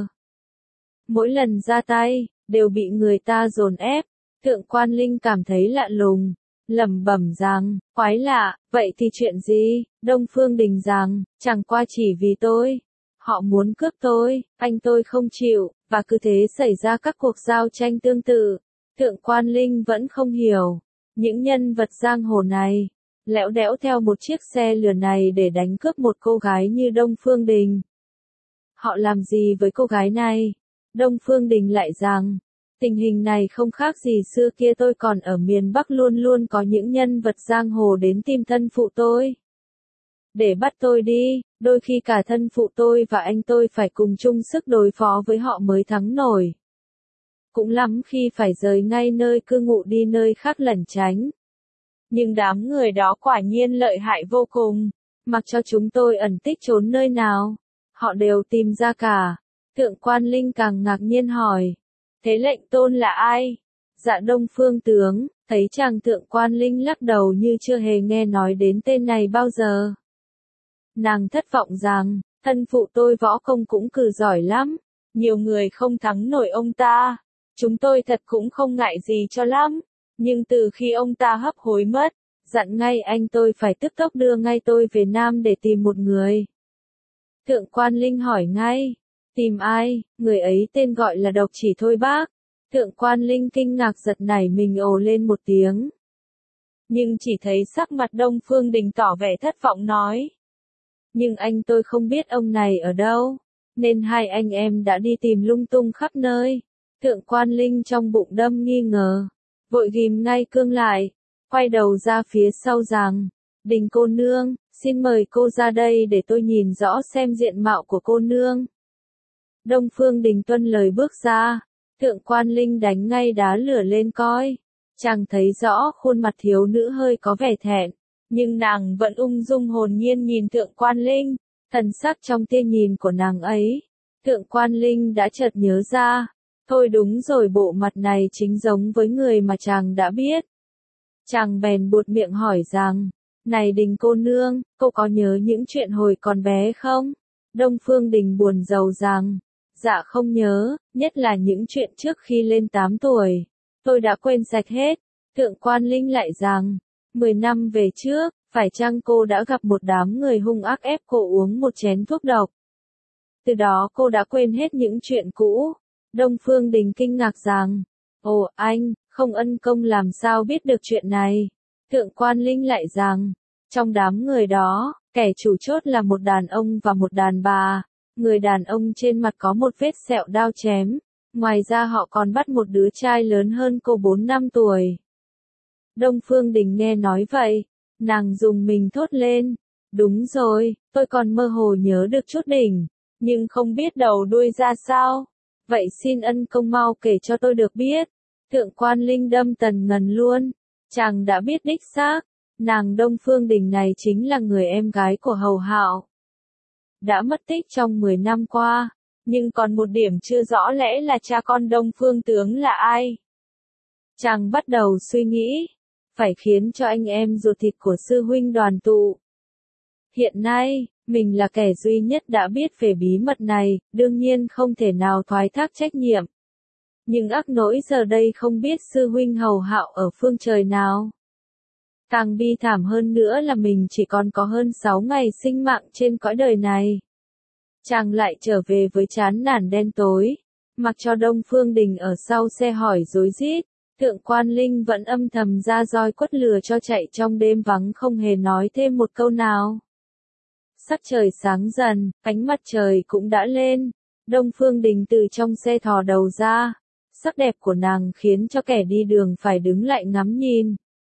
Mỗi lần ra tay, đều bị người ta dồn ép. Thượng Quan Linh cảm thấy lạ lùng, lẩm bẩm rằng, quái lạ, vậy thì chuyện gì? Đông Phương Đình rằng, chẳng qua chỉ vì tôi. Họ muốn cướp tôi, anh tôi không chịu, và cứ thế xảy ra các cuộc giao tranh tương tự. Thượng Quan Linh vẫn không hiểu. Những nhân vật giang hồ này, lẽo đẽo theo một chiếc xe lừa này để đánh cướp một cô gái như Đông Phương Đình. Họ làm gì với cô gái này? Đông Phương Đình lại rằng, tình hình này không khác gì xưa kia tôi còn ở miền Bắc luôn luôn có những nhân vật giang hồ đến tìm thân phụ tôi. Để bắt tôi đi, đôi khi cả thân phụ tôi và anh tôi phải cùng chung sức đối phó với họ mới thắng nổi. Cũng lắm khi phải rời ngay nơi cư ngụ đi nơi khác lẩn tránh. Nhưng đám người đó quả nhiên lợi hại vô cùng, mặc cho chúng tôi ẩn tích trốn nơi nào, họ đều tìm ra cả. Thượng Quan Linh càng ngạc nhiên hỏi, thế lệnh tôn là ai? Dạ Đông Phương tướng, thấy chàng Thượng Quan Linh lắc đầu như chưa hề nghe nói đến tên này bao giờ. Nàng thất vọng rằng, thân phụ tôi võ công cũng cừ giỏi lắm, nhiều người không thắng nổi ông ta. Chúng tôi thật cũng không ngại gì cho lắm, nhưng từ khi ông ta hấp hối mất, dặn ngay anh tôi phải tức tốc đưa ngay tôi về Nam để tìm một người. Thượng Quan Linh hỏi ngay, tìm ai? Người ấy tên gọi là Độc Chỉ thôi bác. Thượng Quan Linh kinh ngạc giật nảy mình ồ lên một tiếng. Nhưng chỉ thấy sắc mặt Đông Phương Đình tỏ vẻ thất vọng nói. Nhưng anh tôi không biết ông này ở đâu, nên hai anh em đã đi tìm lung tung khắp nơi. Thượng Quan Linh trong bụng đâm nghi ngờ, vội ghim ngay cương lại, quay đầu ra phía sau rằng, Đình cô nương, xin mời cô ra đây để tôi nhìn rõ xem diện mạo của cô nương. Đông Phương Đình tuân lời bước ra, Thượng Quan Linh đánh ngay đá lửa lên coi, chàng thấy rõ khuôn mặt thiếu nữ hơi có vẻ thẹn, nhưng nàng vẫn ung dung hồn nhiên nhìn Thượng Quan Linh, thần sắc trong tia nhìn của nàng ấy. Thượng Quan Linh đã chợt nhớ ra, thôi đúng rồi, bộ mặt này chính giống với người mà chàng đã biết. Chàng bèn buột miệng hỏi rằng, này Đình cô nương, cô có nhớ những chuyện hồi còn bé không? Đông Phương Đình buồn rầu rằng, dạ không nhớ, nhất là những chuyện trước khi lên tám tuổi. Tôi đã quên sạch hết. Thượng Quan Linh lại rằng, mười năm về trước, phải chăng cô đã gặp một đám người hung ác ép cô uống một chén thuốc độc? Từ đó cô đã quên hết những chuyện cũ. Đông Phương Đình kinh ngạc rằng, ồ anh, không ân công làm sao biết được chuyện này? Thượng Quan Linh lại rằng, trong đám người đó, kẻ chủ chốt là một đàn ông và một đàn bà. Người đàn ông trên mặt có một vết sẹo đao chém, ngoài ra họ còn bắt một đứa trai lớn hơn cô bốn năm tuổi. Đông Phương Đình nghe nói vậy, nàng dùng mình thốt lên. Đúng rồi, tôi còn mơ hồ nhớ được chút đỉnh, nhưng không biết đầu đuôi ra sao. Vậy xin ân công mau kể cho tôi được biết. Thượng quan Linh đâm Tần Ngần luôn. Chàng đã biết đích xác, nàng Đông Phương Đình này chính là người em gái của Hầu Hạo. Đã mất tích trong mười năm qua, nhưng còn một điểm chưa rõ lẽ là cha con Đông Phương tướng là ai. Chàng bắt đầu suy nghĩ, phải khiến cho anh em ruột thịt của sư huynh đoàn tụ. Hiện nay, mình là kẻ duy nhất đã biết về bí mật này, đương nhiên không thể nào thoái thác trách nhiệm. Nhưng ác nỗi giờ đây không biết sư huynh Hầu Hạo ở phương trời nào. Càng bi thảm hơn nữa là mình chỉ còn có hơn sáu ngày sinh mạng trên cõi đời này. Chàng lại trở về với chán nản đen tối, mặc cho Đông Phương Đình ở sau xe hỏi rối rít. Thượng quan Linh vẫn âm thầm ra roi quất lừa cho chạy trong đêm vắng không hề nói thêm một câu nào. Sắc trời sáng dần, ánh mặt trời cũng đã lên. Đông Phương Đình từ trong xe thò đầu ra. Sắc đẹp của nàng khiến cho kẻ đi đường phải đứng lại ngắm nhìn.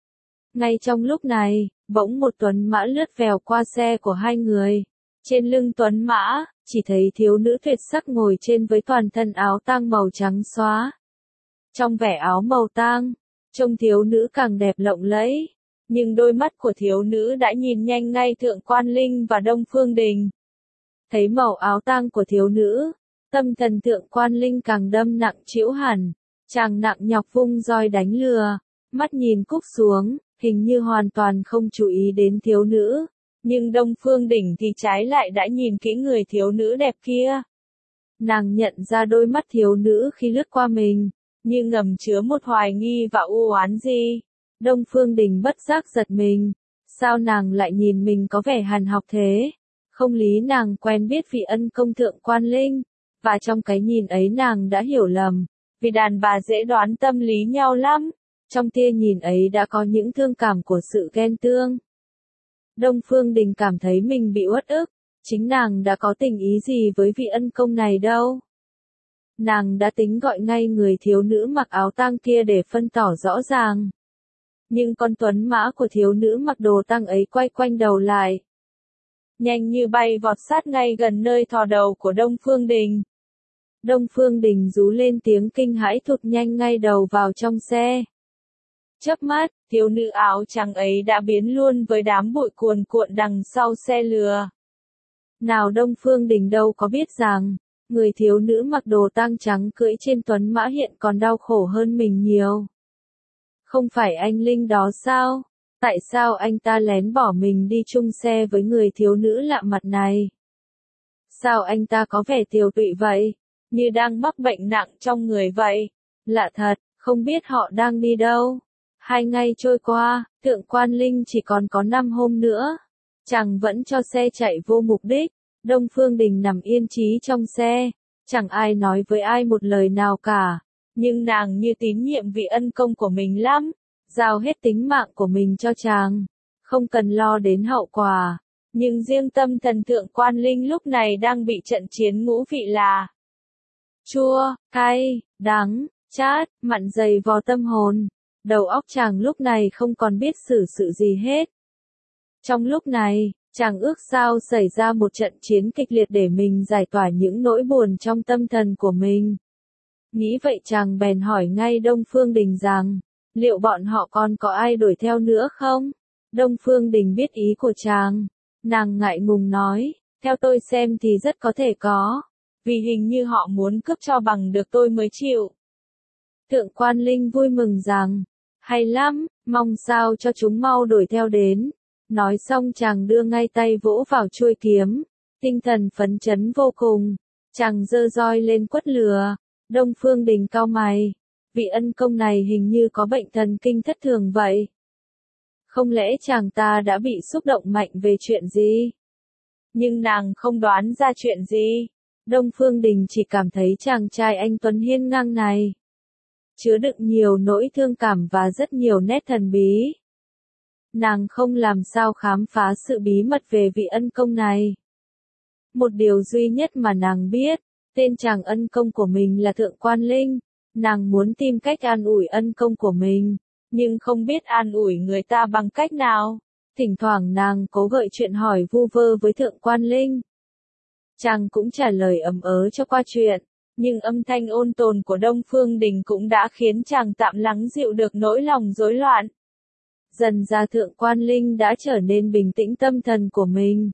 Ngay trong lúc này, bỗng một tuấn mã lướt vèo qua xe của hai người. Trên lưng tuấn mã, chỉ thấy thiếu nữ tuyệt sắc ngồi trên với toàn thân áo tang màu trắng xóa. Trong vẻ áo màu tang, trông thiếu nữ càng đẹp lộng lẫy. Nhưng đôi mắt của thiếu nữ đã nhìn nhanh ngay Thượng quan Linh và Đông Phương Đình. Thấy màu áo tang của thiếu nữ, tâm thần Thượng quan Linh càng đâm nặng trĩu hẳn. Chàng nặng nhọc vung roi đánh lừa, mắt nhìn cúc xuống, hình như hoàn toàn không chú ý đến thiếu nữ. Nhưng Đông Phương Đình thì trái lại đã nhìn kỹ người thiếu nữ đẹp kia. Nàng nhận ra đôi mắt thiếu nữ khi lướt qua mình, như ngầm chứa một hoài nghi và u oán gì. Đông Phương Đình bất giác giật mình. Sao nàng lại nhìn mình có vẻ hằn học thế? Không lý nàng quen biết vị ân công Thượng quan Linh, và trong cái nhìn ấy nàng đã hiểu lầm, vì đàn bà dễ đoán tâm lý nhau lắm. Trong tia nhìn ấy đã có những thương cảm của sự ghen tương. Đông Phương Đình cảm thấy mình bị uất ức, chính nàng đã có tình ý gì với vị ân công này đâu. Nàng đã tính gọi ngay người thiếu nữ mặc áo tang kia để phân tỏ rõ ràng. Nhưng con tuấn mã của thiếu nữ mặc đồ tang ấy quay quanh đầu lại. Nhanh như bay vọt sát ngay gần nơi thò đầu của Đông Phương Đình. Đông Phương Đình rú lên tiếng kinh hãi thụt nhanh ngay đầu vào trong xe. Chớp mắt, thiếu nữ áo trắng ấy đã biến luôn với đám bụi cuồn cuộn đằng sau xe lừa. Nào Đông Phương Đình đâu có biết rằng, người thiếu nữ mặc đồ tang trắng cưỡi trên tuấn mã hiện còn đau khổ hơn mình nhiều. Không phải anh Linh đó sao? Tại sao anh ta lén bỏ mình đi chung xe với người thiếu nữ lạ mặt này? Sao anh ta có vẻ tiều tụy vậy? Như đang mắc bệnh nặng trong người vậy. Lạ thật, không biết họ đang đi đâu. Hai ngày trôi qua, Thượng quan Linh chỉ còn có năm hôm nữa. Chàng vẫn cho xe chạy vô mục đích. Đông Phương Đình nằm yên trí trong xe. Chẳng ai nói với ai một lời nào cả. Nhưng nàng như tín nhiệm vị ân công của mình lắm. Giao hết tính mạng của mình cho chàng. Không cần lo đến hậu quả. Nhưng riêng tâm thần Thượng quan Linh lúc này đang bị trận chiến ngũ vị là chua, cay, đắng, chát, mặn dày vò tâm hồn. Đầu óc chàng lúc này không còn biết xử sự gì hết. Trong lúc này, chàng ước sao xảy ra một trận chiến kịch liệt để mình giải tỏa những nỗi buồn trong tâm thần của mình. Nghĩ vậy chàng bèn hỏi ngay Đông Phương Đình rằng, liệu bọn họ còn có ai đuổi theo nữa không? Đông Phương Đình biết ý của chàng. Nàng ngại ngùng nói, theo tôi xem thì rất có thể có. Vì hình như họ muốn cướp cho bằng được tôi mới chịu. Thượng quan Linh vui mừng rằng, hay lắm, mong sao cho chúng mau đuổi theo đến. Nói xong chàng đưa ngay tay vỗ vào chuôi kiếm. Tinh thần phấn chấn vô cùng. Chàng giơ roi lên quất lừa. Đông Phương Đình cau mày. Vị ân công này hình như có bệnh thần kinh thất thường vậy. Không lẽ chàng ta đã bị xúc động mạnh về chuyện gì? Nhưng nàng không đoán ra chuyện gì. Đông Phương Đình chỉ cảm thấy chàng trai anh tuấn hiên ngang này chứa đựng nhiều nỗi thương cảm và rất nhiều nét thần bí. Nàng không làm sao khám phá sự bí mật về vị ân công này. Một điều duy nhất mà nàng biết, tên chàng ân công của mình là Thượng quan Linh. Nàng muốn tìm cách an ủi ân công của mình, nhưng không biết an ủi người ta bằng cách nào. Thỉnh thoảng nàng cố gợi chuyện hỏi vu vơ với Thượng Quan Linh. Chàng cũng trả lời ầm ớ cho qua chuyện, nhưng âm thanh ôn tồn của Đông Phương Đình cũng đã khiến chàng tạm lắng dịu được nỗi lòng rối loạn. Dần ra Thượng Quan Linh đã trở nên bình tĩnh tâm thần của mình.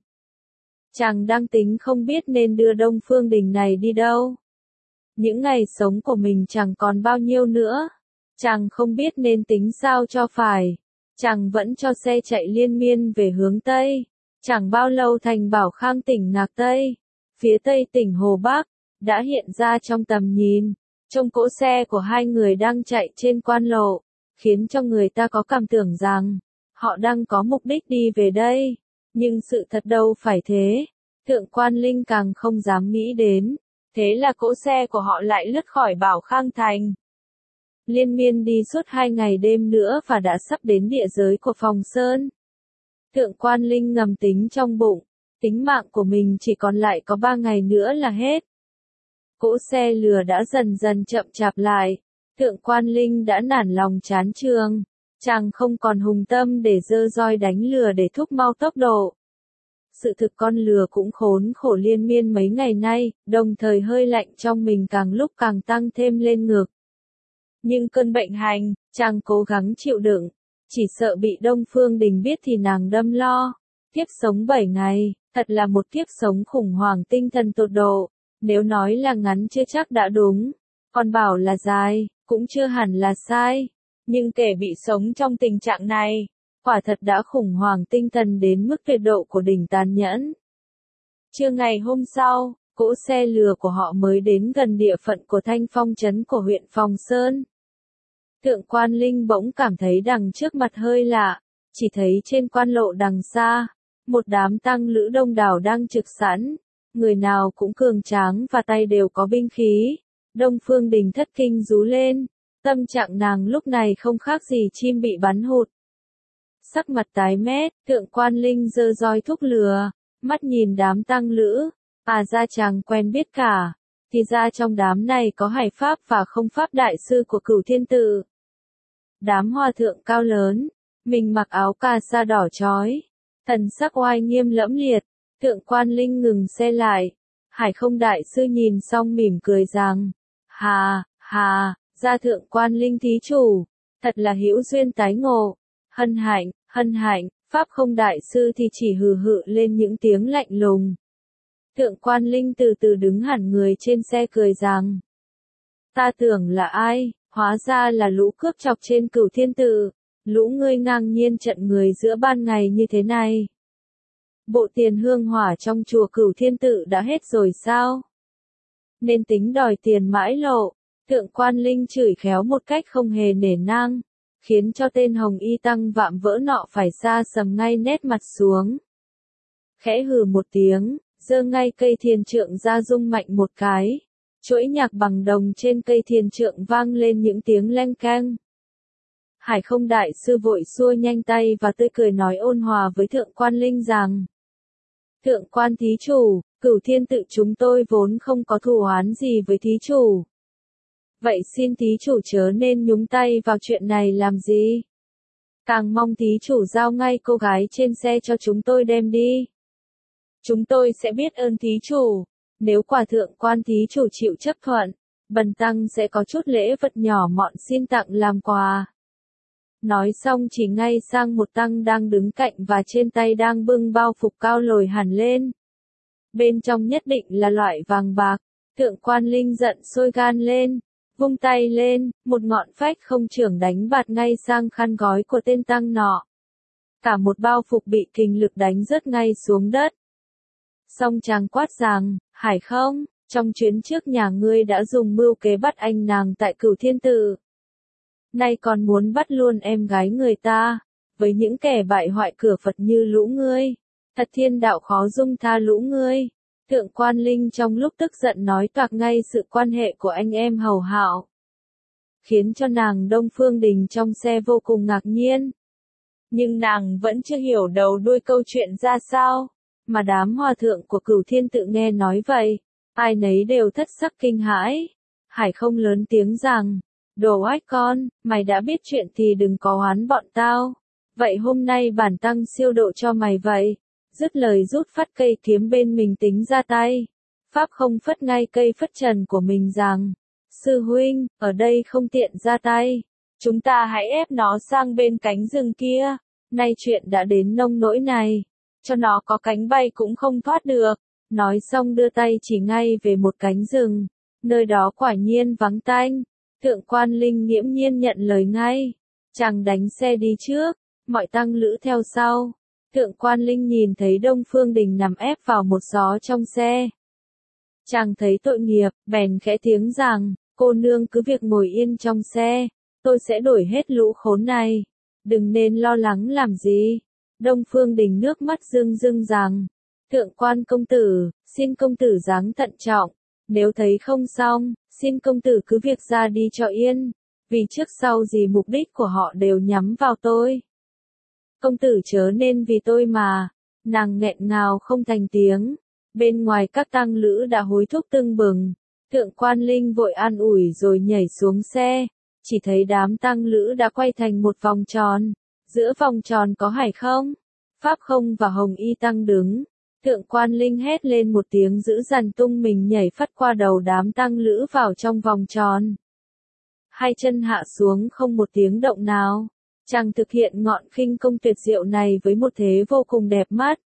Chàng đang tính không biết nên đưa Đông Phương Đình này đi đâu. Những ngày sống của mình chẳng còn bao nhiêu nữa. Chàng không biết nên tính sao cho phải. Chàng vẫn cho xe chạy liên miên về hướng Tây. Chẳng bao lâu thành Bảo Khang tỉnh Ngạc Tây, phía Tây tỉnh Hồ Bắc, đã hiện ra trong tầm nhìn. Trông cỗ xe của hai người đang chạy trên quan lộ, khiến cho người ta có cảm tưởng rằng, họ đang có mục đích đi về đây. Nhưng sự thật đâu phải thế. Thượng Quan Linh càng không dám nghĩ đến. Thế là cỗ xe của họ lại lướt khỏi Bảo Khang Thành. Liên miên đi suốt hai ngày đêm nữa và đã sắp đến địa giới của Phòng Sơn. Thượng Quan Linh ngầm tính trong bụng, tính mạng của mình chỉ còn lại có ba ngày nữa là hết. Cỗ xe lừa đã dần dần chậm chạp lại. Thượng Quan Linh đã nản lòng chán chường. Chàng không còn hùng tâm để giơ roi đánh lừa để thúc mau tốc độ. Sự thực con lừa cũng khốn khổ liên miên mấy ngày nay, đồng thời hơi lạnh trong mình càng lúc càng tăng thêm lên ngực. Nhưng cơn bệnh hành, chàng cố gắng chịu đựng, chỉ sợ bị Đông Phương Đình biết thì nàng đâm lo. Kiếp sống bảy ngày, thật là một kiếp sống khủng hoảng tinh thần tột độ. Nếu nói là ngắn chưa chắc đã đúng, còn bảo là dài, cũng chưa hẳn là sai. Nhưng kẻ bị sống trong tình trạng này, quả thật đã khủng hoảng tinh thần đến mức tuyệt độ của đỉnh tàn nhẫn. Trưa ngày hôm sau, cỗ xe lừa của họ mới đến gần địa phận của Thanh Phong trấn của huyện Phòng Sơn. Thượng Quan Linh bỗng cảm thấy đằng trước mặt hơi lạ, chỉ thấy trên quan lộ đằng xa, một đám tăng lữ đông đảo đang trực sẵn, người nào cũng cường tráng và tay đều có binh khí. Đông Phương Đình thất kinh rú lên, tâm trạng nàng lúc này không khác gì chim bị bắn hụt. Sắc mặt tái mét, Thượng Quan Linh giơ roi thúc lừa, mắt nhìn đám tăng lữ, à ra chàng quen biết cả, thì ra trong đám này có Hải Pháp và Không Pháp đại sư của Cửu Thiên Tự. Đám hòa thượng cao lớn, mình mặc áo cà sa đỏ chói, thần sắc oai nghiêm lẫm liệt. Thượng Quan Linh ngừng xe lại, Hải Không đại sư nhìn xong mỉm cười rằng, hà, hà, ra Thượng Quan Linh thí chủ, thật là hữu duyên tái ngộ, hân hạnh, hân hạnh. Pháp Không đại sư thì chỉ hừ hự lên những tiếng lạnh lùng. Thượng Quan Linh từ từ đứng hẳn người trên xe cười rằng, ta tưởng là ai, hóa ra là lũ cướp chọc trên Cửu Thiên Tự, lũ ngươi ngang nhiên trận người giữa ban ngày như thế này. Bộ tiền hương hỏa trong chùa Cửu Thiên Tự đã hết rồi sao? Nên tính đòi tiền mãi lộ. Thượng Quan Linh chửi khéo một cách không hề nể nang, khiến cho tên Hồng Y Tăng vạm vỡ nọ phải sa sầm ngay nét mặt xuống. Khẽ hừ một tiếng, giơ ngay cây thiền trượng ra rung mạnh một cái. Chuỗi nhạc bằng đồng trên cây thiền trượng vang lên những tiếng leng keng. Hải Không đại sư vội xua nhanh tay và tươi cười nói ôn hòa với Thượng Quan Linh rằng, Thượng Quan thí chủ, Cửu Thiên Tự chúng tôi vốn không có thù oán gì với thí chủ. Vậy xin thí chủ chớ nên nhúng tay vào chuyện này làm gì. Càng mong thí chủ giao ngay cô gái trên xe cho chúng tôi đem đi. Chúng tôi sẽ biết ơn thí chủ. Nếu quả Thượng Quan thí chủ chịu chấp thuận, bần tăng sẽ có chút lễ vật nhỏ mọn xin tặng làm quà. Nói xong chỉ ngay sang một tăng đang đứng cạnh và trên tay đang bưng bao phục cao lồi hẳn lên. Bên trong nhất định là loại vàng bạc. Thượng Quan Linh giận sôi gan lên, vung tay lên, một ngọn phách không chưởng đánh bạt ngay sang khăn gói của tên tăng nọ. Cả một bao phục bị kình lực đánh rớt ngay xuống đất. Xong chàng quát rằng, Hải Không, trong chuyến trước nhà ngươi đã dùng mưu kế bắt anh nàng tại Cửu Thiên Tự. Nay còn muốn bắt luôn em gái người ta, với những kẻ bại hoại cửa Phật như lũ ngươi. Thật thiên đạo khó dung tha lũ ngươi. Thượng Quan Linh trong lúc tức giận nói toạc ngay sự quan hệ của anh em hầu hạo, khiến cho nàng Đông Phương Đình trong xe vô cùng ngạc nhiên. Nhưng nàng vẫn chưa hiểu đầu đuôi câu chuyện ra sao, mà đám hòa thượng của Cửu Thiên Tự nghe nói vậy, ai nấy đều thất sắc kinh hãi. Hải Không lớn tiếng rằng, Đồ oách con, mày đã biết chuyện thì đừng có oán bọn tao. Vậy hôm nay bản tăng siêu độ cho mày vậy. Dứt lời rút phát cây kiếm bên mình tính ra tay. Pháp không phất ngay cây phất trần của mình rằng, sư huynh, ở đây không tiện ra tay. Chúng ta hãy ép nó sang bên cánh rừng kia. Nay chuyện đã đến nông nỗi này. Cho nó có cánh bay cũng không thoát được. Nói xong đưa tay chỉ ngay về một cánh rừng. Nơi đó quả nhiên vắng tanh. Thượng Quan Linh nghiễm nhiên nhận lời ngay. Chàng đánh xe đi trước, mọi tăng lữ theo sau. Thượng Quan Linh nhìn thấy Đông Phương Đình nằm ép vào một gió trong xe. Chàng thấy tội nghiệp, bèn khẽ tiếng rằng, cô nương cứ việc ngồi yên trong xe, tôi sẽ đổi hết lũ khốn này. Đừng nên lo lắng làm gì. Đông Phương Đình nước mắt rưng rưng rằng, Thượng Quan công tử, xin công tử dáng thận trọng. Nếu thấy không xong, xin công tử cứ việc ra đi cho yên, vì trước sau gì mục đích của họ đều nhắm vào tôi. Công tử chớ nên vì tôi mà, nàng nghẹn ngào không thành tiếng. Bên ngoài các tăng lữ đã hối thúc tưng bừng, Thượng Quan Linh vội an ủi rồi nhảy xuống xe, chỉ thấy đám tăng lữ đã quay thành một vòng tròn, giữa vòng tròn có Hải Không, Pháp Không và Hồng Y Tăng đứng. Thượng Quan Linh hét lên một tiếng dữ dằn tung mình nhảy phắt qua đầu đám tăng lữ vào trong vòng tròn. Hai chân hạ xuống không một tiếng động nào. Chàng thực hiện ngọn khinh công tuyệt diệu này với một thế vô cùng đẹp mắt.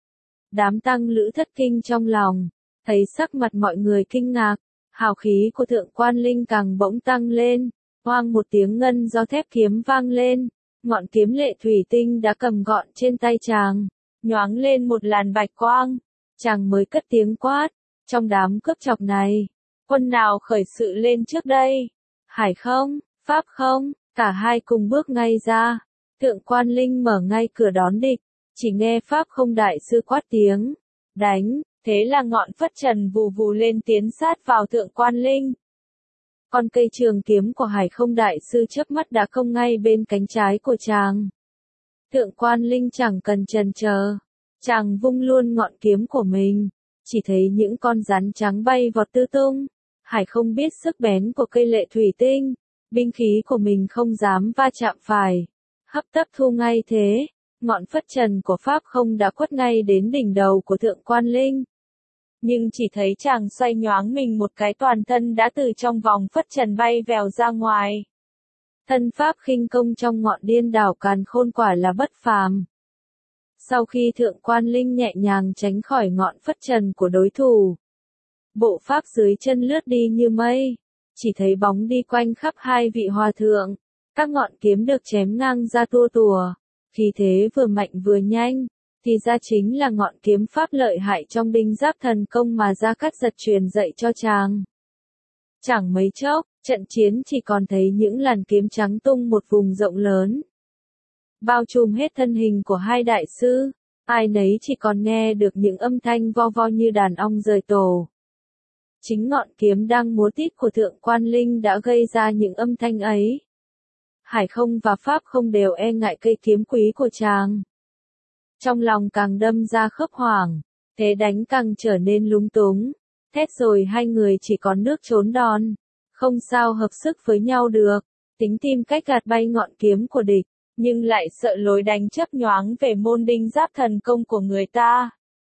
Đám tăng lữ thất kinh trong lòng, thấy sắc mặt mọi người kinh ngạc, hào khí của Thượng Quan Linh càng bỗng tăng lên, hoang một tiếng ngân do thép kiếm vang lên, ngọn kiếm lệ thủy tinh đã cầm gọn trên tay chàng. Nhoáng lên một làn bạch quang, chàng mới cất tiếng quát, trong đám cướp chọc này, quân nào khởi sự lên trước đây? Hải Không, Pháp Không, cả hai cùng bước ngay ra. Thượng Quan Linh mở ngay cửa đón địch, chỉ nghe Pháp Không đại sư quát tiếng, đánh, thế là ngọn phất trần vù vù lên tiến sát vào Thượng Quan Linh. Con cây trường kiếm của Hải Không đại sư chớp mắt đã công ngay bên cánh trái của chàng. Thượng Quan Linh chẳng cần chần chờ, chàng vung luôn ngọn kiếm của mình, chỉ thấy những con rắn trắng bay vọt tứ tung. Hải Không biết sức bén của cây lệ thủy tinh, binh khí của mình không dám va chạm phải, hấp tấp thu ngay thế, ngọn phất trần của Pháp Không đã quất ngay đến đỉnh đầu của Thượng Quan Linh. Nhưng chỉ thấy chàng xoay nhoáng mình một cái toàn thân đã từ trong vòng phất trần bay vèo ra ngoài. Thân pháp khinh công trong ngọn điên đảo càn khôn quả là bất phàm. Sau khi Thượng Quan Linh nhẹ nhàng tránh khỏi ngọn phất trần của đối thủ, bộ pháp dưới chân lướt đi như mây, chỉ thấy bóng đi quanh khắp hai vị hòa thượng, các ngọn kiếm được chém ngang ra tua tùa, khí thế vừa mạnh vừa nhanh, thì ra chính là ngọn kiếm pháp lợi hại trong Đinh Giáp thần công mà Gia Cát Giật truyền dạy cho chàng. Chẳng mấy chốc, trận chiến chỉ còn thấy những làn kiếm trắng tung một vùng rộng lớn, bao trùm hết thân hình của hai đại sư, ai nấy chỉ còn nghe được những âm thanh vo vo như đàn ong rời tổ. Chính ngọn kiếm đang múa tít của Thượng Quan Linh đã gây ra những âm thanh ấy. Hải Không và Pháp Không đều e ngại cây kiếm quý của chàng. Trong lòng càng đâm ra khớp hoảng, thế đánh càng trở nên lúng túng, thét rồi hai người chỉ còn nước trốn đòn, không sao hợp sức với nhau được, tính tìm cách gạt bay ngọn kiếm của địch, nhưng lại sợ lối đánh chấp nhoáng về môn Đinh Giáp thần công của người ta.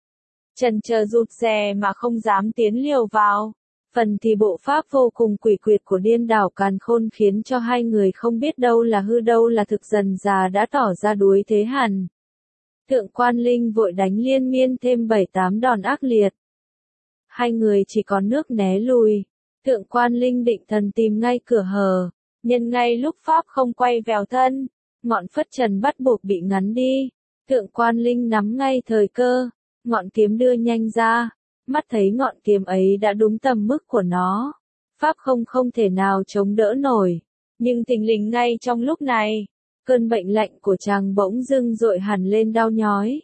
Chần chờ rụt rè mà không dám tiến liều vào. Phần thì bộ pháp vô cùng quỷ quyệt của điên đảo càn khôn khiến cho hai người không biết đâu là hư đâu là thực, dần già đã tỏ ra đuối thế hẳn. Thượng Quan Linh vội đánh liên miên thêm bảy tám đòn ác liệt. Hai người chỉ còn nước né lùi. Thượng Quan Linh định thần tìm ngay cửa hở, nhân ngay lúc Pháp Không quay vèo thân, ngọn phất trần bắt buộc bị ngắn đi. Thượng Quan Linh nắm ngay thời cơ, ngọn kiếm đưa nhanh ra, mắt thấy ngọn kiếm ấy đã đúng tầm mức của nó. Pháp Không không thể nào chống đỡ nổi, nhưng thình lình ngay trong lúc này, cơn bệnh lạnh của chàng bỗng dưng dội hẳn lên đau nhói.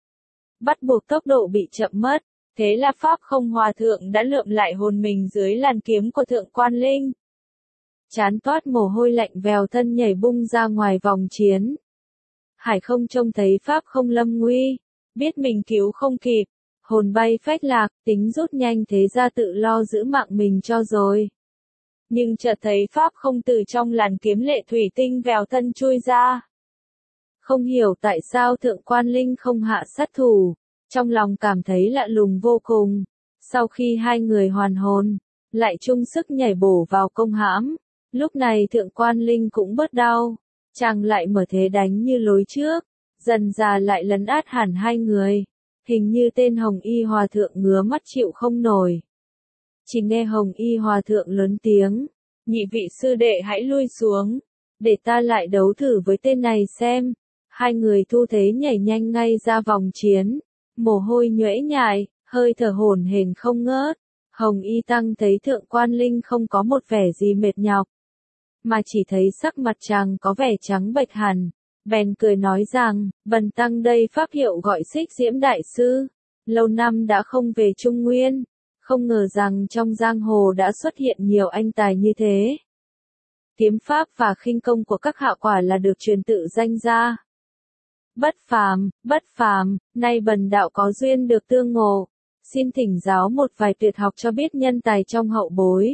Bắt buộc tốc độ bị chậm mất, thế là Pháp Không hòa thượng đã lượm lại hồn mình dưới làn kiếm của Thượng Quan Linh. Chán toát mồ hôi lạnh vèo thân nhảy bung ra ngoài vòng chiến. Hải Không trông thấy Pháp Không lâm nguy, biết mình cứu không kịp, hồn bay phách lạc, tính rút nhanh thế ra tự lo giữ mạng mình cho rồi. Nhưng chợt thấy pháp không từ trong làn kiếm lệ thủy tinh vèo thân chui ra. Không hiểu tại sao thượng quan linh không hạ sát thủ, trong lòng cảm thấy lạ lùng vô cùng. Sau khi hai người hoàn hồn, lại chung sức nhảy bổ vào công hãm. Lúc này thượng quan linh cũng bớt đau, chàng lại mở thế đánh như lối trước, dần dà lại lấn át hẳn hai người. Hình như tên Hồng Y Hòa Thượng ngứa mắt chịu không nổi. Chỉ nghe Hồng Y Hòa Thượng lớn tiếng, nhị vị sư đệ hãy lui xuống, để ta lại đấu thử với tên này xem. Hai người thu thế nhảy nhanh ngay ra vòng chiến, mồ hôi nhuễ nhại, hơi thở hổn hển không ngớt. Hồng Y Tăng thấy thượng quan linh không có một vẻ gì mệt nhọc, mà chỉ thấy sắc mặt chàng có vẻ trắng bệch hẳn, bèn cười nói rằng, bần tăng đây pháp hiệu gọi Xích Diễm Đại Sư, lâu năm đã không về Trung Nguyên, không ngờ rằng trong giang hồ đã xuất hiện nhiều anh tài như thế. Kiếm pháp và khinh công của các hạ quả là được truyền tự danh ra. Bất phàm, bất phàm, nay bần đạo có duyên được tương ngộ, xin thỉnh giáo một vài tuyệt học cho biết nhân tài trong hậu bối.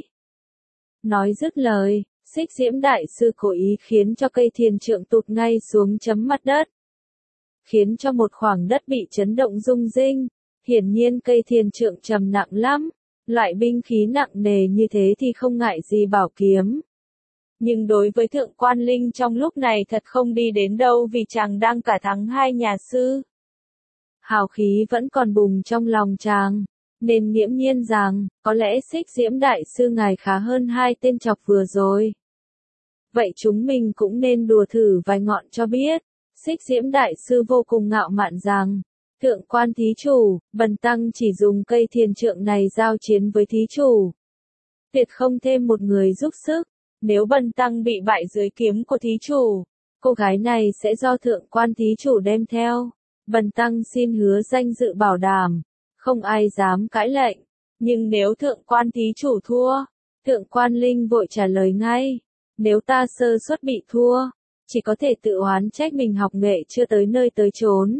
Nói dứt lời, Xích Diễm Đại Sư cố ý khiến cho cây thiền trượng tụt ngay xuống chấm mặt đất, khiến cho một khoảng đất bị chấn động rung rinh. Hiển nhiên cây thiền trượng trầm nặng lắm, loại binh khí nặng nề như thế thì không ngại gì bảo kiếm. Nhưng đối với thượng quan linh trong lúc này thật không đi đến đâu, vì chàng đang cả thắng hai nhà sư. Hào khí vẫn còn bùng trong lòng chàng, nên nghiễm nhiên rằng, có lẽ Xích Diễm Đại Sư ngài khá hơn hai tên chọc vừa rồi. Vậy chúng mình cũng nên đùa thử vài ngọn cho biết. Xích Diễm Đại Sư vô cùng ngạo mạn rằng, thượng quan thí chủ, bần tăng chỉ dùng cây thiền trượng này giao chiến với thí chủ, tuyệt không thêm một người giúp sức. Nếu bần tăng bị bại dưới kiếm của thí chủ, cô gái này sẽ do thượng quan thí chủ đem theo. Bần tăng xin hứa danh dự bảo đảm, không ai dám cãi lệnh. Nhưng nếu thượng quan thí chủ thua, thượng quan linh vội trả lời ngay, nếu ta sơ suất bị thua, chỉ có thể tự oán trách mình học nghệ chưa tới nơi tới chốn,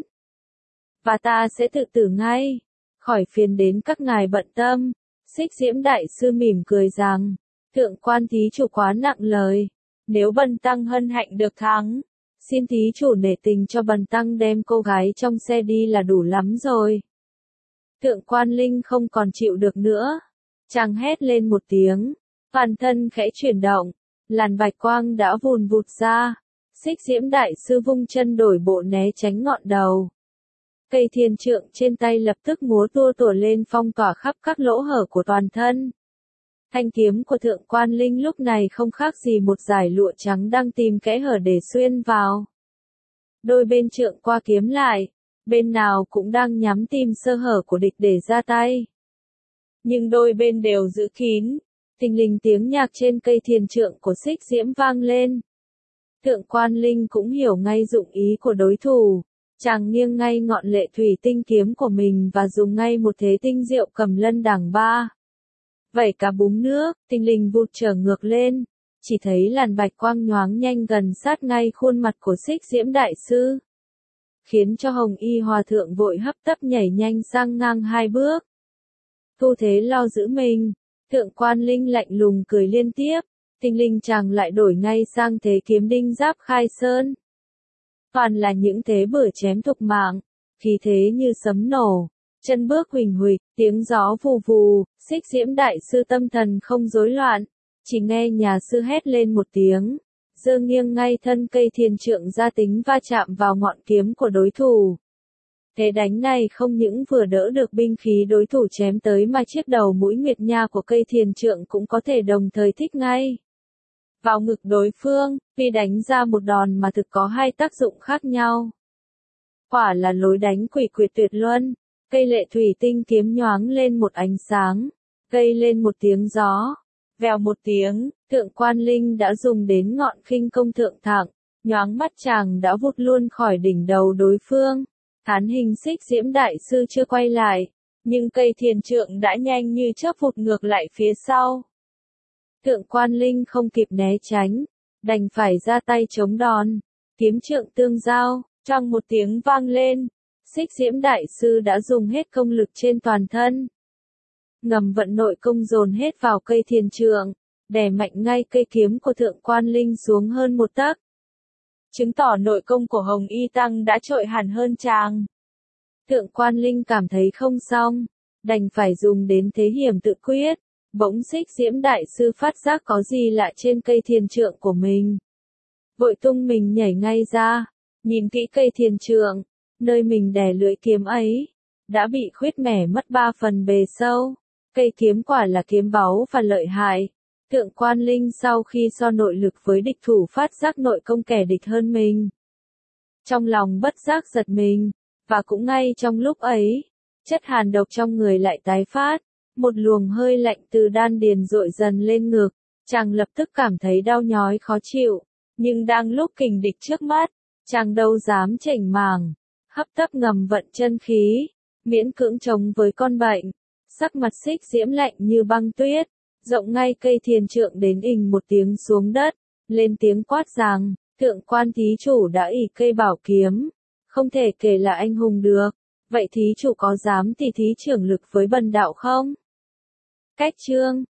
và ta sẽ tự tử ngay, khỏi phiền đến các ngài bận tâm. Xích Diễm Đại Sư mỉm cười rằng, thượng quan thí chủ quá nặng lời, nếu bần tăng hân hạnh được thắng, xin thí chủ nể tình cho bần tăng đem cô gái trong xe đi là đủ lắm rồi. Thượng quan linh không còn chịu được nữa, chàng hét lên một tiếng, toàn thân khẽ chuyển động, làn bạch quang đã vùn vụt ra. Xích Diễm Đại Sư vung chân đổi bộ né tránh ngọn đầu. Cây thiền trượng trên tay lập tức múa tua tủa lên phong tỏa khắp các lỗ hở của toàn thân. Thanh kiếm của thượng quan linh lúc này không khác gì một dải lụa trắng đang tìm kẽ hở để xuyên vào. Đôi bên trượng qua kiếm lại, bên nào cũng đang nhắm tìm sơ hở của địch để ra tay. Nhưng đôi bên đều giữ kín, thình lình tiếng nhạc trên cây thiền trượng của Xích Diễm vang lên. Thượng quan linh cũng hiểu ngay dụng ý của đối thủ, chàng nghiêng ngay ngọn lệ thủy tinh kiếm của mình và dùng ngay một thế tinh diệu cầm lân đằng ba. Vẩy cả búng nước, tinh linh vụt trở ngược lên, chỉ thấy làn bạch quang nhoáng nhanh gần sát ngay khuôn mặt của Xích Diễm Đại Sư, khiến cho Hồng Y Hòa Thượng vội hấp tấp nhảy nhanh sang ngang hai bước. Thu thế lo giữ mình, thượng quan linh lạnh lùng cười liên tiếp, tinh linh chàng lại đổi ngay sang thế kiếm đinh giáp khai sơn. Toàn là những thế bửa chém thục mạng, khí thế như sấm nổ, chân bước huỳnh huỳnh, tiếng gió vù vù. Xích Diễm Đại Sư tâm thần không rối loạn, chỉ nghe nhà sư hét lên một tiếng, giơ nghiêng ngay thân cây thiền trượng ra tính va chạm vào ngọn kiếm của đối thủ. Thế đánh này không những vừa đỡ được binh khí đối thủ chém tới mà chiếc đầu mũi nguyệt nha của cây thiền trượng cũng có thể đồng thời thích ngay vào ngực đối phương, vì đánh ra một đòn mà thực có hai tác dụng khác nhau. Quả là lối đánh quỷ quyệt tuyệt luân. Cây lệ thủy tinh kiếm nhoáng lên một ánh sáng, gây lên một tiếng gió, vèo một tiếng, thượng quan linh đã dùng đến ngọn khinh công thượng thẳng, nhoáng mắt chàng đã vụt luôn khỏi đỉnh đầu đối phương. Thán hình Xích Diễm Đại Sư chưa quay lại, nhưng cây thiền trượng đã nhanh như chớp vụt ngược lại phía sau. Thượng quan linh không kịp né tránh, đành phải ra tay chống đòn, kiếm trượng tương giao, trong một tiếng vang lên. Xích Diễm Đại Sư đã dùng hết công lực trên toàn thân, ngầm vận nội công dồn hết vào cây thiền trượng, đè mạnh ngay cây kiếm của thượng quan linh xuống hơn một tấc. Chứng tỏ nội công của Hồng Y Tăng đã trội hẳn hơn chàng. Thượng quan linh cảm thấy không xong, đành phải dùng đến thế hiểm tự quyết. Bỗng Xích Diễm đại sư phát giác có gì lạ trên cây thiền trượng của mình. Vội tung mình nhảy ngay ra, nhìn kỹ cây thiền trượng, nơi mình đè lưỡi kiếm ấy, đã bị khuyết mẻ mất ba phần bề sâu. Cây kiếm quả là kiếm báu và lợi hại. Thượng quan linh sau khi so nội lực với địch thủ phát giác nội công kẻ địch hơn mình. Trong lòng bất giác giật mình, và cũng ngay trong lúc ấy, chất hàn độc trong người lại tái phát. Một luồng hơi lạnh từ đan điền dội dần lên ngực, chàng lập tức cảm thấy đau nhói khó chịu, nhưng đang lúc kình địch trước mắt, chàng đâu dám chểnh màng, hấp tấp ngầm vận chân khí, miễn cưỡng chống với con bệnh. Sắc mặt Xích Diễm lạnh như băng tuyết, rộng ngay cây thiền trượng đến ình một tiếng xuống đất, lên tiếng quát rằng, thượng quan thí chủ đã ỷ cây bảo kiếm, không thể kể là anh hùng được, vậy thí chủ có dám tỉ thí trưởng lực với bần đạo không? Cách chương